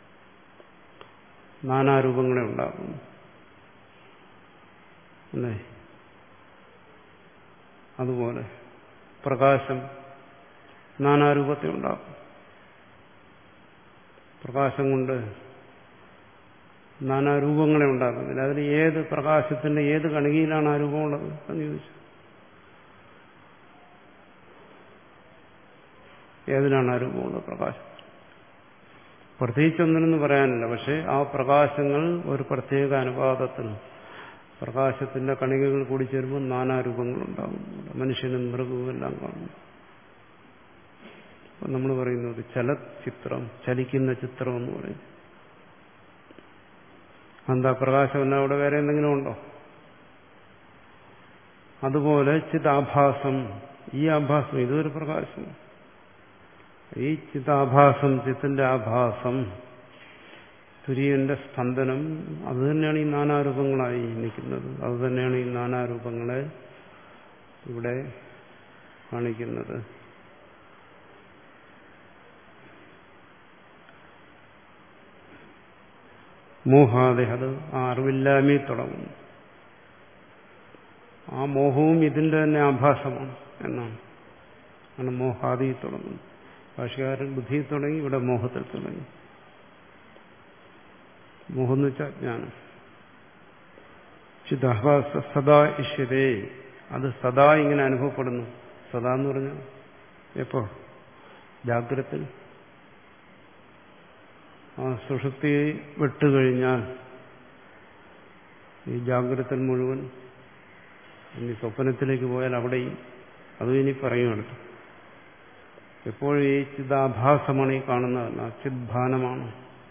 നാനാരൂപങ്ങളെ ഉണ്ടാകും. അല്ലേ? അതുപോലെ പ്രകാശം നാനാരൂപത്തെ ഉണ്ടാകും. പ്രകാശം കൊണ്ട് നാനാരൂപങ്ങളെ ഉണ്ടാക്കുന്നില്ല. അതിൽ ഏത് പ്രകാശത്തിന്റെ ഏത് കണികയിലാണ് ആ രൂപമുള്ളത് എന്ന് ചോദിച്ചു. ഏതിനാണ് ആ രൂപമുള്ളത്? പ്രകാശം. പ്രത്യേകിച്ചൊന്നിനെന്ന് പറയാനില്ല. പക്ഷെ ആ പ്രകാശങ്ങൾ ഒരു പ്രത്യേക അനുപാതത്തിൽ പ്രകാശത്തിന്റെ കണികകൾ കൂടി ചേരുമ്പോൾ നാനാരൂപങ്ങളുണ്ടാകും. മനുഷ്യനും മൃഗവും എല്ലാം കാണുന്നു. നമ്മൾ പറയുന്നത് ചലച്ചിത്രം, ചലിക്കുന്ന ചിത്രം എന്ന് പറയും. എന്താ? പ്രകാശമല്ല, അവിടെ വേറെ എന്തെങ്കിലും ഉണ്ടോ? അതുപോലെ ചിദാഭാസം, ഈ ആഭാസം ഇതൊരു പ്രകാശം. ഈ ചിദാഭാസം, ചിത്തിന്റെ ആഭാസം, തുര്യന്റെ സ്പന്ദനം, അത് തന്നെയാണ് ഈ നാനാരൂപങ്ങളായി നിൽക്കുന്നത്. അത് തന്നെയാണ് ഈ നാനാരൂപങ്ങളെ ഇവിടെ കാണിക്കുന്നത്. മോഹാദി, അത് ആ അറിവില്ലായ്മയിൽ തുടങ്ങുന്നു. ആ മോഹവും ഇതിന്റെ തന്നെ ആഭാസമാണ് എന്നാണ്. ആണ് മോഹാദി തുടങ്ങുന്നു. ഭാഷകാരൻ ബുദ്ധിയിൽ തുടങ്ങി, ഇവിടെ മോഹത്തിൽ തുടങ്ങി. മോഹം എന്ന് വെച്ചാൽ ജ്ഞാനം. ചിദാഭാസ സദാ ഇഷ്യതേ, അത് സദാ ഇങ്ങനെ അനുഭവപ്പെടുന്നു. സദാ എന്ന് പറഞ്ഞാൽ എപ്പോ? ജാഗ്രത്തിൽ. ആ സുഷുപ്തി വിട്ടുകഴിഞ്ഞാൽ ഈ ജാഗ്രതത്തിൽ മുഴുവൻ, ഇനി സ്വപ്നത്തിലേക്ക് പോയാൽ അവിടെയും അതും ഇനി പറയുമെടുത്തു. എപ്പോഴും ഈ ചിദാഭാസമാണ് ഈ കാണുന്നതല്ല, ചിദ്ഭാനമാണ്,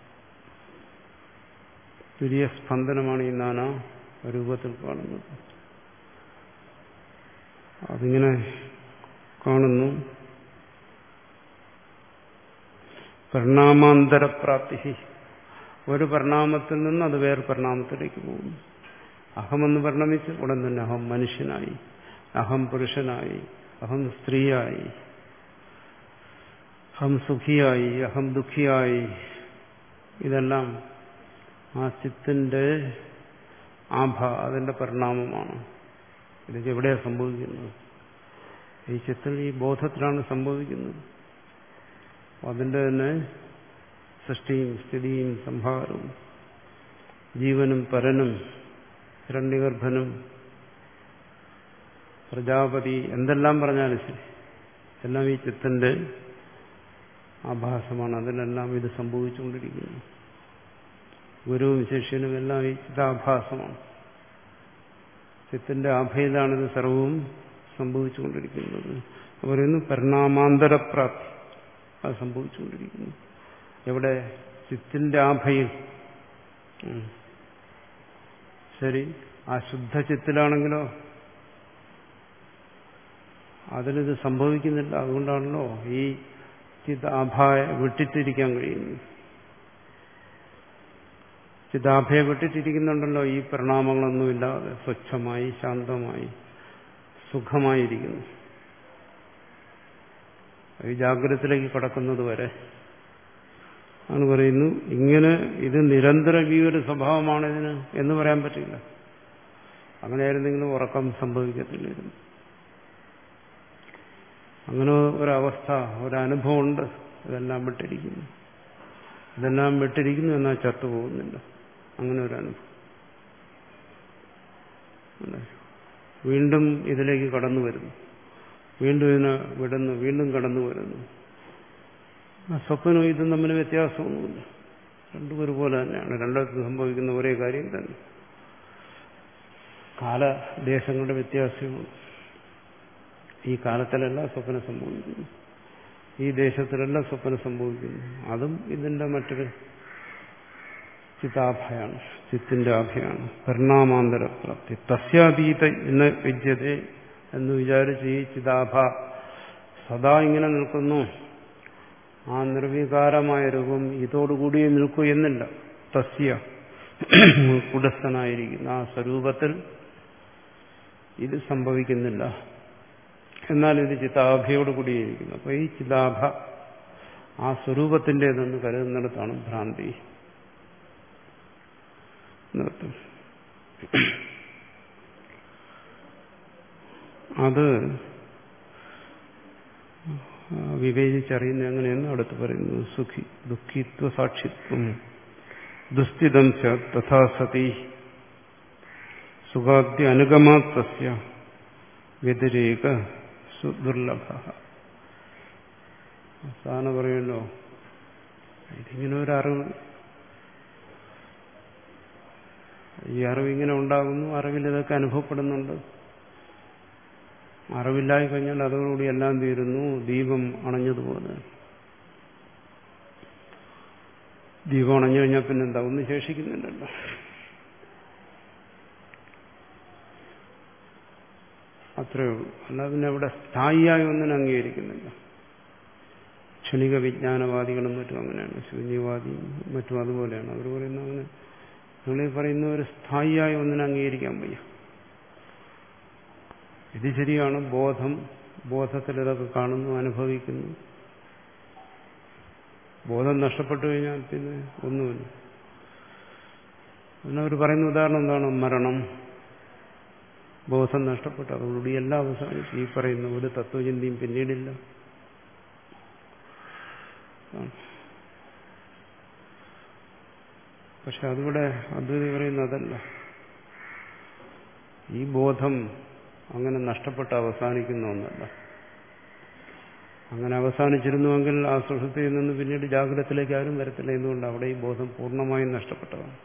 തുര്യ സ്പന്ദനമാണ് ഈ നാനാ രൂപത്തിൽ കാണുന്നത്. അതിങ്ങനെ കാണുന്നു. പരിണാമാന്തരപ്രാപ്തി, ഒരു പരിണാമത്തിൽ നിന്ന് അത് വേറെ പരിണാമത്തിലേക്ക് പോകുന്നു. അഹമെന്ന് പരിണമിച്ച് ഉടൻ തന്നെ അഹം മനുഷ്യനായി, അഹം പുരുഷനായി, അഹം സ്ത്രീയായി, അഹം സുഖിയായി, അഹം ദുഃഖിയായി. ഇതെല്ലാം ആ ചിത്തിന്റെ ആഭ, അതിന്റെ പരിണാമമാണ്. ഇതൊക്കെ എവിടെയാണ് സംഭവിക്കുന്നത്? ഈ ചിത്തിൽ, ഈ ബോധത്തിലാണ് സംഭവിക്കുന്നത്. അതിന്റെ തന്നെ സൃഷ്ടിയും സ്ഥിതിയും സംഹാരവും, ജീവനും പരനും ഹിരണ്യഗർഭനും പ്രജാപതി, എന്തെല്ലാം പറഞ്ഞാലും ശരി, എല്ലാം ഈ ചിത്തിന്റെ ആഭാസമാണ്. അതിലെല്ലാം ഇത് സംഭവിച്ചുകൊണ്ടിരിക്കുന്നു. ഗുരുവും ശിഷ്യനും എല്ലാം ഈ ചിതാഭാസമാണ്. ചിത്തിന്റെ ആഭയിലാണിത് സർവവും സംഭവിച്ചുകൊണ്ടിരിക്കുന്നത്. പറയുന്നു പരിണാമാന്തരപ്രാപ്തി, അത് സംഭവിച്ചുകൊണ്ടിരിക്കുന്നു. എവിടെ? ചിത്തിന്റെ ആഭയിൽ. ശരി, ആ ശുദ്ധ ചിത്തിലാണെങ്കിലോ അതിലിത് സംഭവിക്കുന്നില്ല. അതുകൊണ്ടാണല്ലോ ഈ ചിത് ആഭയെ വിട്ടിട്ടിരിക്കാൻ കഴിയുന്നത്. ചിതാഭയെ വിട്ടിട്ടിരിക്കുന്നുണ്ടല്ലോ ഈ പരിണാമങ്ങളൊന്നുമില്ലാതെ സ്വച്ഛമായി ശാന്തമായി സുഖമായിരിക്കുന്നു. ഈ ജാഗ്രതത്തിലേക്ക് കടക്കുന്നത് വരെ ആണ് പറയുന്നു. ഇങ്ങനെ ഇത് നിരന്തരം ഈ ഒരു സ്വഭാവമാണ് ഇതിന് എന്ന് പറയാൻ പറ്റില്ല. അങ്ങനെയായിരുന്നെങ്കിലും ഉറക്കം സംഭവിക്കത്തില്ലായിരുന്നു. അങ്ങനെ ഒരവസ്ഥ, ഒരനുഭവമുണ്ട്. ഇതെല്ലാം വിട്ടിരിക്കുന്നു, ഇതെല്ലാം വിട്ടിരിക്കുന്നു എന്നാൽ ചത്തുപോകുന്നില്ല. അങ്ങനെ ഒരു അനുഭവം വീണ്ടും ഇതിലേക്ക് കടന്നു വരുന്നു, വീണ്ടും ഇതിനെ വിടുന്നു, വീണ്ടും കടന്നു വരുന്നു. സ്വപ്നവും ഇതും തമ്മിൽ വ്യത്യാസമൊന്നുമില്ല. രണ്ടും ഒരുപോലെ തന്നെയാണ്. രണ്ടിടത്ത് സംഭവിക്കുന്ന ഒരേ കാര്യം തന്നെ. കാലദേശങ്ങളുടെ വ്യത്യാസമുണ്ട്. ഈ കാലത്തിലല്ല സ്വപ്നം സംഭവിക്കുന്നു, ഈ ദേശത്തിലല്ല സ്വപ്നം സംഭവിക്കുന്നു. അതും ഇതിന്റെ മറ്റൊരു ചിതാഭയാണ്, ചിത്തിന്റെ ആഭയാണ്. പരിണാമാന്തര പ്രാപ്തി തസ്യാതീത എന്ന വിദ്യത എന്ന് വിചാരിച്ച് ഈ ചിതാഭ സദാ ഇങ്ങനെ നിൽക്കുന്നു. ആ നിർവികാരമായ രൂപം ഇതോടുകൂടിയേ നിൽക്കൂ എന്നില്ല. തസ്യ കുടസ്ഥനായിരിക്കുന്ന ആ സ്വരൂപത്തിൽ ഇത് സംഭവിക്കുന്നില്ല. എന്നാൽ ഇത് ചിതാഭയോട് കൂടിയിരിക്കുന്നു. അപ്പൊ ഈ ചിതാഭ ആ സ്വരൂപത്തിൻ്റെതെന്ന് കരുതുന്നിടത്താണ് ഭ്രാന്തി. അത് വിവേചിച്ചറിയുന്ന എങ്ങനെയെന്ന് അടുത്ത് പറയുന്നു. സുഖി ദുഃഖിത്വ സാക്ഷിത്വം ദുസ്ഥിതം തഥാ സതി സുഖാദ്യ അനുഗമാസ്യ വ്യതിരേക സുദുർലഭ. സാധാരണ പറയുമല്ലോ, ഇതിങ്ങനെ ഒരറിവ്, ഈ അറിവിങ്ങനെ ഉണ്ടാകുന്നു, അറിവിൽ ഇതൊക്കെ അനുഭവപ്പെടുന്നുണ്ട്. അറിവില്ലായി കഴിഞ്ഞാൽ അതോടുകൂടി എല്ലാം തീരുന്നു. ദീപം അണഞ്ഞതുപോലെ. ദീപം അണഞ്ഞു കഴിഞ്ഞാൽ പിന്നെന്താ, ഒന്നും ശേഷിക്കുന്നില്ലല്ലോ. അത്രയേ ഉള്ളൂ. അല്ലാതെ പിന്നെ അവിടെ സ്ഥായിയായി ഒന്നിനും അംഗീകരിക്കുന്നില്ല. ക്ഷണിക വിജ്ഞാനവാദികളും മറ്റും അങ്ങനെയാണ്. ശൂന്യവാദിയും മറ്റും അതുപോലെയാണ്. അവർ പറയുന്നത് അങ്ങനെ നിങ്ങൾ പറയുന്ന ഒരു സ്ഥായിയായി ഒന്നിനും അംഗീകരിക്കാൻ വയ്യ. ഇത് ശരിയാണ്. ബോധം, ബോധത്തിൽ ഇതൊക്കെ കാണുന്നു, അനുഭവിക്കുന്നു. ബോധം നഷ്ടപ്പെട്ടു കഴിഞ്ഞാൽ പിന്നെ ഒന്നുമില്ല. പിന്നെ അവർ പറയുന്ന ഉദാഹരണം എന്താണ്? മരണം. ബോധം നഷ്ടപ്പെട്ടു, അതോടുകൂടി എല്ലാം അവസാനിച്ചു. ഈ പറയുന്ന ഒരു തത്വചിന്തയും പിന്നീടില്ല. പക്ഷെ അതിവിടെ അദ്വൈതി പറയുന്ന അതല്ല. ഈ ബോധം അങ്ങനെ നഷ്ടപ്പെട്ട് അവസാനിക്കുന്ന ഒന്നല്ല. അങ്ങനെ അവസാനിച്ചിരുന്നുവെങ്കിൽ ആ സുഷുപ്തിയിൽ നിന്ന് പിന്നീട് ജാഗ്രതത്തിലേക്ക് ആരും വരത്തില്ല. എന്തുകൊണ്ട്? അവിടെ ഈ ബോധം പൂർണ്ണമായും നഷ്ടപ്പെട്ടതാണ്.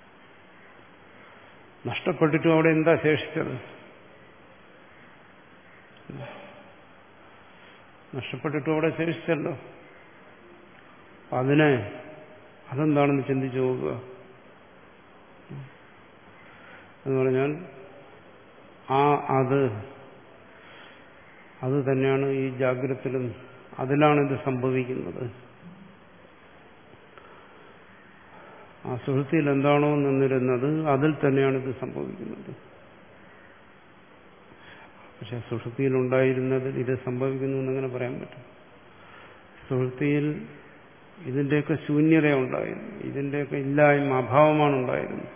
നഷ്ടപ്പെട്ടിട്ടും അവിടെ എന്താ ശേഷിച്ചത്? നഷ്ടപ്പെട്ടിട്ടും അവിടെ ശേഷിച്ചല്ലോ. അതിനെ അതെന്താണെന്ന് ചിന്തിച്ചു നോക്കുക. എന്ന് പറഞ്ഞാൽ ആ അത് അത് തന്നെയാണ് ഈ ജാഗ്രതത്തിലും, അതിലാണ് ഇത് സംഭവിക്കുന്നത്. ആ സുഹൃത്തിയിൽ എന്താണോ നിന്നിരുന്നത് അതിൽ തന്നെയാണ് ഇത് സംഭവിക്കുന്നത്. പക്ഷെ സുഷുപ്തിയിൽ ഉണ്ടായിരുന്നതിൽ ഇത് സംഭവിക്കുന്നു എന്നങ്ങനെ പറയാൻ പറ്റും. സുഷുപ്തിയിൽ ഇതിന്റെയൊക്കെ ശൂന്യത ഉണ്ടായിരുന്നു, ഇതിന്റെയൊക്കെ ഇല്ലായ്മ, അഭാവമാണ് ഉണ്ടായിരുന്നത്.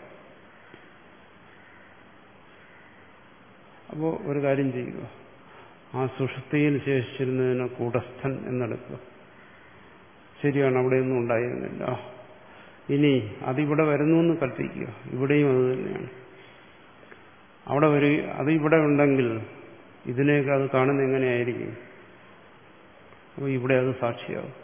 അപ്പോൾ ഒരു കാര്യം ചെയ്യുക, ആ സുഷുപ്തിയിൽ ശേഷിച്ചിരുന്നതിനെ കൂടസ്ഥൻ എന്നെടുക്കുക. ശരിയാണ്, അവിടെയൊന്നും ഉണ്ടായിരുന്നില്ല. ഇനി അതിവിടെ വരുന്നു എന്ന് കൽപ്പിക്കുക. ഇവിടെയും അത് തന്നെയാണ്. അവിടെ വരിക, അത് ഇവിടെ ഉണ്ടെങ്കിൽ ഇതിനെയൊക്കെ അത് കാണുന്ന എങ്ങനെയായിരിക്കും? അപ്പോൾ ഇവിടെ അത് സാക്ഷിയാവും.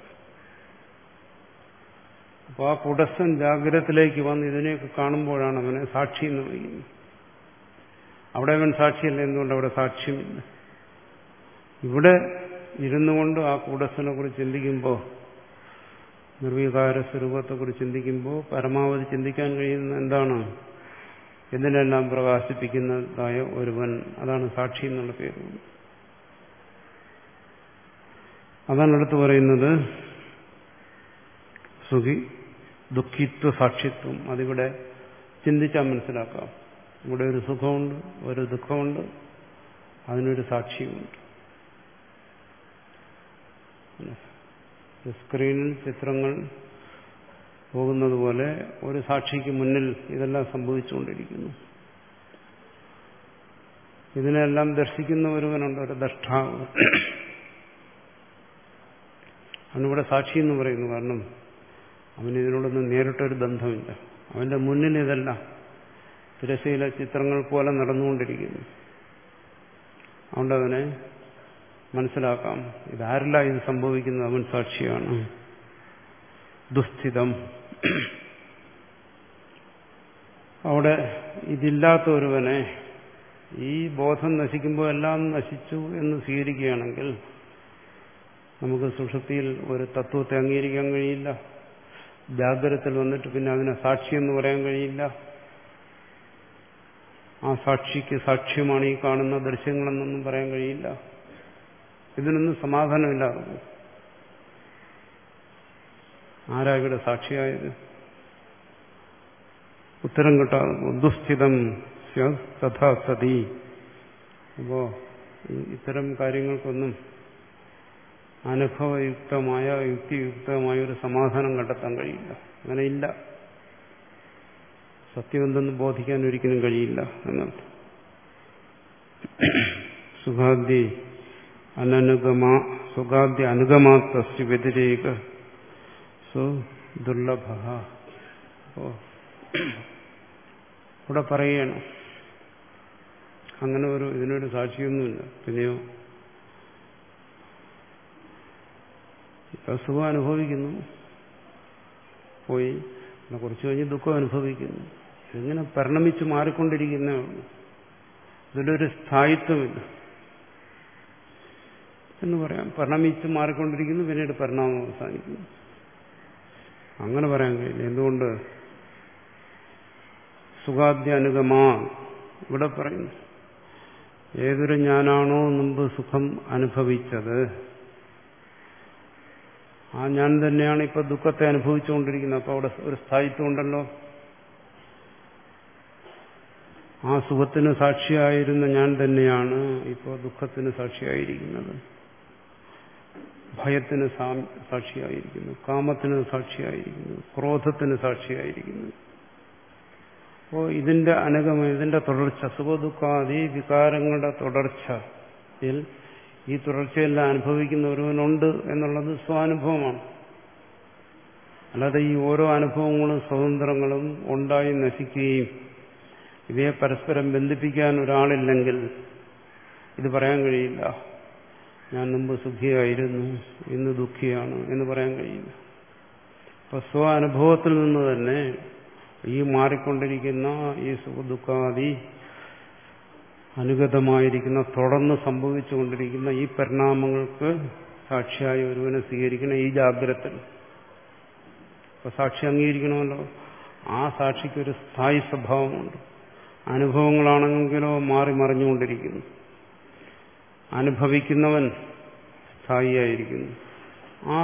അപ്പോൾ ആ കുടസ്ഥൻ ജാഗ്രതത്തിലേക്ക് വന്ന് ഇതിനെയൊക്കെ കാണുമ്പോഴാണ് അവനെ സാക്ഷി എന്ന് വിളിക്കുന്നത്. അവിടെ അവൻ സാക്ഷിയല്ല. എന്തുകൊണ്ട്? അവിടെ സാക്ഷ്യമില്ല. ഇവിടെ ഇരുന്നു കൊണ്ട് ആ കുടസ്ഥനെ കുറിച്ച് ചിന്തിക്കുമ്പോൾ നിർവികാര സ്വരൂപത്തെക്കുറിച്ച് ചിന്തിക്കുമ്പോൾ പരമാവധി ചിന്തിക്കാൻ കഴിയുന്ന എന്താണ്? ഇതിനെല്ലാം പ്രകാശിപ്പിക്കുന്നതായ ഒരുവൻ. അതാണ് സാക്ഷി എന്നുള്ള പേര്. അതാണ് അടുത്ത് പറയുന്നത് സുഖി ദുഃഖിത്വ സാക്ഷിത്വം. അതിവിടെ ചിന്തിച്ചാൽ മനസ്സിലാക്കാം. ഇവിടെ ഒരു സുഖമുണ്ട്, ഒരു ദുഃഖമുണ്ട്, അതിനൊരു സാക്ഷിയുമുണ്ട്. സ്ക്രീനിൽ ചിത്രങ്ങൾ പോകുന്നത് പോലെ ഒരു സാക്ഷിക്ക് മുന്നിൽ ഇതെല്ലാം സംഭവിച്ചുകൊണ്ടിരിക്കുന്നു. ഇതിനെല്ലാം ദർശിക്കുന്ന ഒരുവനുണ്ട്, ഒരു ദഷ്ടാവ്. അവനിവിടെ സാക്ഷി എന്ന് പറയുന്നു. കാരണം അവന് ഇതിനോടൊന്നും നേരിട്ടൊരു ബന്ധമില്ല. അവന്റെ മുന്നിൽ ഇതെല്ലാം തിരശ്ശീല ചിത്രങ്ങൾ പോലെ നടന്നുകൊണ്ടിരിക്കുന്നു. അതുകൊണ്ട് അവനെ മനസ്സിലാക്കാം, ഇതാരല്ല ഇത് സംഭവിക്കുന്നത്, അവൻ സാക്ഷിയാണ്. ദുസ്ഥിതം. അവിടെ ഇതില്ലാത്ത ഒരുവനെ ഈ ബോധം നശിക്കുമ്പോൾ എല്ലാം നശിച്ചു എന്ന് സ്വീകരിക്കുകയാണെങ്കിൽ നമുക്ക് സുഷുപ്തിയിൽ ഒരു തത്വത്തെ അംഗീകരിക്കാൻ കഴിയില്ല. ജാഗ്രതത്തിൽ വന്നിട്ട് പിന്നെ അതിനെ സാക്ഷി എന്ന് പറയാൻ കഴിയില്ല. ആ സാക്ഷിക്ക് സാക്ഷ്യമാണ് ഈ കാണുന്ന ദൃശ്യങ്ങളെന്നൊന്നും പറയാൻ കഴിയില്ല. ഇതിനൊന്നും സമാധാനമില്ലാതെ ആരാ ഇവിടെ സാക്ഷിയായത്? ഉത്തരം കിട്ടാതെ ദുസ്ഥിതം തഥാ സതി. അപ്പോ ഇത്തരം കാര്യങ്ങൾക്കൊന്നും അനുഭവയുക്തമായ യുക്തിയുക്തമായ ഒരു സമാധാനം കണ്ടെത്താൻ കഴിയില്ല. അങ്ങനെ ഇല്ല. സത്യം എന്തെന്ന് ബോധിക്കാൻ ഒരിക്കലും കഴിയില്ല എന്നർത്ഥം. സുഖാദ്യ അനനുഗമാ സുഖാദ്യ അനുഗമാത്വസ്യ വ്യതിരേക സു ദുർലഭ. അപ്പോ ഇവിടെ പറയുകയാണ്, അങ്ങനെ ഒരു ഇതിനൊരു സാക്ഷിയൊന്നുമില്ല. പിന്നെയോ ഇപ്പൊ സുഖം അനുഭവിക്കുന്നു, പോയി കുറച്ചു കഴിഞ്ഞ് ദുഃഖം അനുഭവിക്കുന്നു. ഇതിങ്ങനെ പരിണമിച്ച് മാറിക്കൊണ്ടിരിക്കുന്നേ ഉള്ളൂ. ഇതിലൊരു സ്ഥായിത്വമില്ല എന്ന് പറയാം. പരിണമിച്ച് മാറിക്കൊണ്ടിരിക്കുന്നു, പിന്നീട് പരിണാമം അവസാനിക്കുന്നു. അങ്ങനെ പറയാൻ കഴിയില്ല. എന്തുകൊണ്ട്? സുഖാദ്യ അനുഗമാ ഇവിടെ പറയുന്നു. ഏതൊരു ഞാനാണോ മുമ്പ് സുഖം അനുഭവിച്ചത്, ആ ഞാൻ തന്നെയാണ് ഇപ്പൊ ദുഃഖത്തെ അനുഭവിച്ചുകൊണ്ടിരിക്കുന്നത്. അപ്പൊ അവിടെ ഒരു സ്ഥായിത്വം ഉണ്ടല്ലോ. ആ സുഖത്തിന് സാക്ഷിയായിരുന്ന ഞാൻ തന്നെയാണ് ഇപ്പോൾ ദുഃഖത്തിന് സാക്ഷിയായിരിക്കുന്നത്. ഭയത്തിന് സാക്ഷിയായിരിക്കുന്നു, കാമത്തിന് സാക്ഷിയായിരിക്കുന്നു, ക്രോധത്തിന് സാക്ഷിയായിരിക്കുന്നു. അപ്പോൾ ഇതിന്റെ അനുഗമം, ഇതിന്റെ തുടർച്ച, സുഖദുഃഖാദി വികാരങ്ങളുടെ തുടർച്ചയിൽ ഈ തുടർച്ചയെല്ലാം അനുഭവിക്കുന്ന ഒരുവനുണ്ട് എന്നുള്ളത് സ്വാനുഭവമാണ്. അല്ലാതെ ഈ ഓരോ അനുഭവങ്ങളും സ്വതന്ത്രങ്ങളും ഉണ്ടായി നശിക്കുകയും ഇവയെ പരസ്പരം ബന്ധിപ്പിക്കാൻ ഒരാളില്ലെങ്കിൽ ഇത് പറയാൻ കഴിയില്ല. ഞാൻ മുമ്പ് സുഖിയായിരുന്നു, ഇന്ന് ദുഃഖിയാണ് എന്ന് പറയാൻ കഴിയില്ല. അപ്പൊ സ്വ അനുഭവത്തിൽ നിന്ന് തന്നെ ഈ മാറിക്കൊണ്ടിരിക്കുന്ന ഈ സുഖദുഃഖാദി അനുഗതമായിരിക്കുന്ന, തുടർന്ന് സംഭവിച്ചുകൊണ്ടിരിക്കുന്ന ഈ പരിണാമങ്ങൾക്ക് സാക്ഷിയായി ഒരുവനെ സ്വീകരിക്കണം ഈ ജാഗ്രത. അപ്പൊ സാക്ഷി അംഗീകരിക്കണമല്ലോ. ആ സാക്ഷിക്കൊരു സ്ഥായി സ്വഭാവമുണ്ട്. അനുഭവങ്ങളാണെങ്കിലോ മാറി മറിഞ്ഞുകൊണ്ടിരിക്കുന്നു. അനുഭവിക്കുന്നവൻ സ്ഥായിയായിരിക്കുന്നു. ആ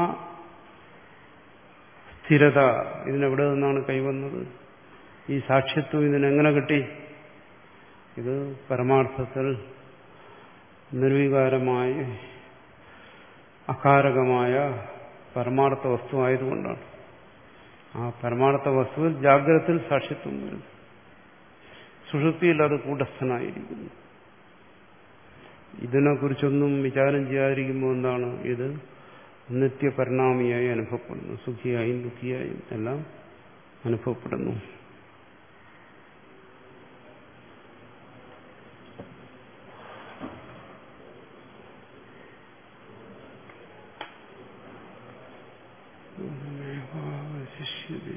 സ്ഥിരത ഇതിനെവിടെ നിന്നാണ് കൈവന്നത്? ഈ സാക്ഷ്യത്വം ഇതിനെങ്ങനെ കിട്ടി? ഇത് പരമാർത്ഥത്തിൽ നിർവികാരമായ അകാരകമായ പരമാർത്ഥ വസ്തു ആയതുകൊണ്ടാണ്. ആ പരമാർത്ഥ വസ്തുവിൽ ജാഗ്രതത്തിൽ സാക്ഷ്യത്വം വരുന്നു. സുഷുപ്തിയിൽ അത് കൂടസ്ഥനായിരിക്കുന്നു. ഇതിനെക്കുറിച്ചൊന്നും വിചാരം ചെയ്യാതിരിക്കുമ്പോൾ എന്താണ്? ഇത് നിത്യപരിണാമിയായി അനുഭവപ്പെടുന്നു. സുഖിയായും ദുഃഖിയായും എല്ലാം അനുഭവപ്പെടുന്നു. ശിഷ്യതേ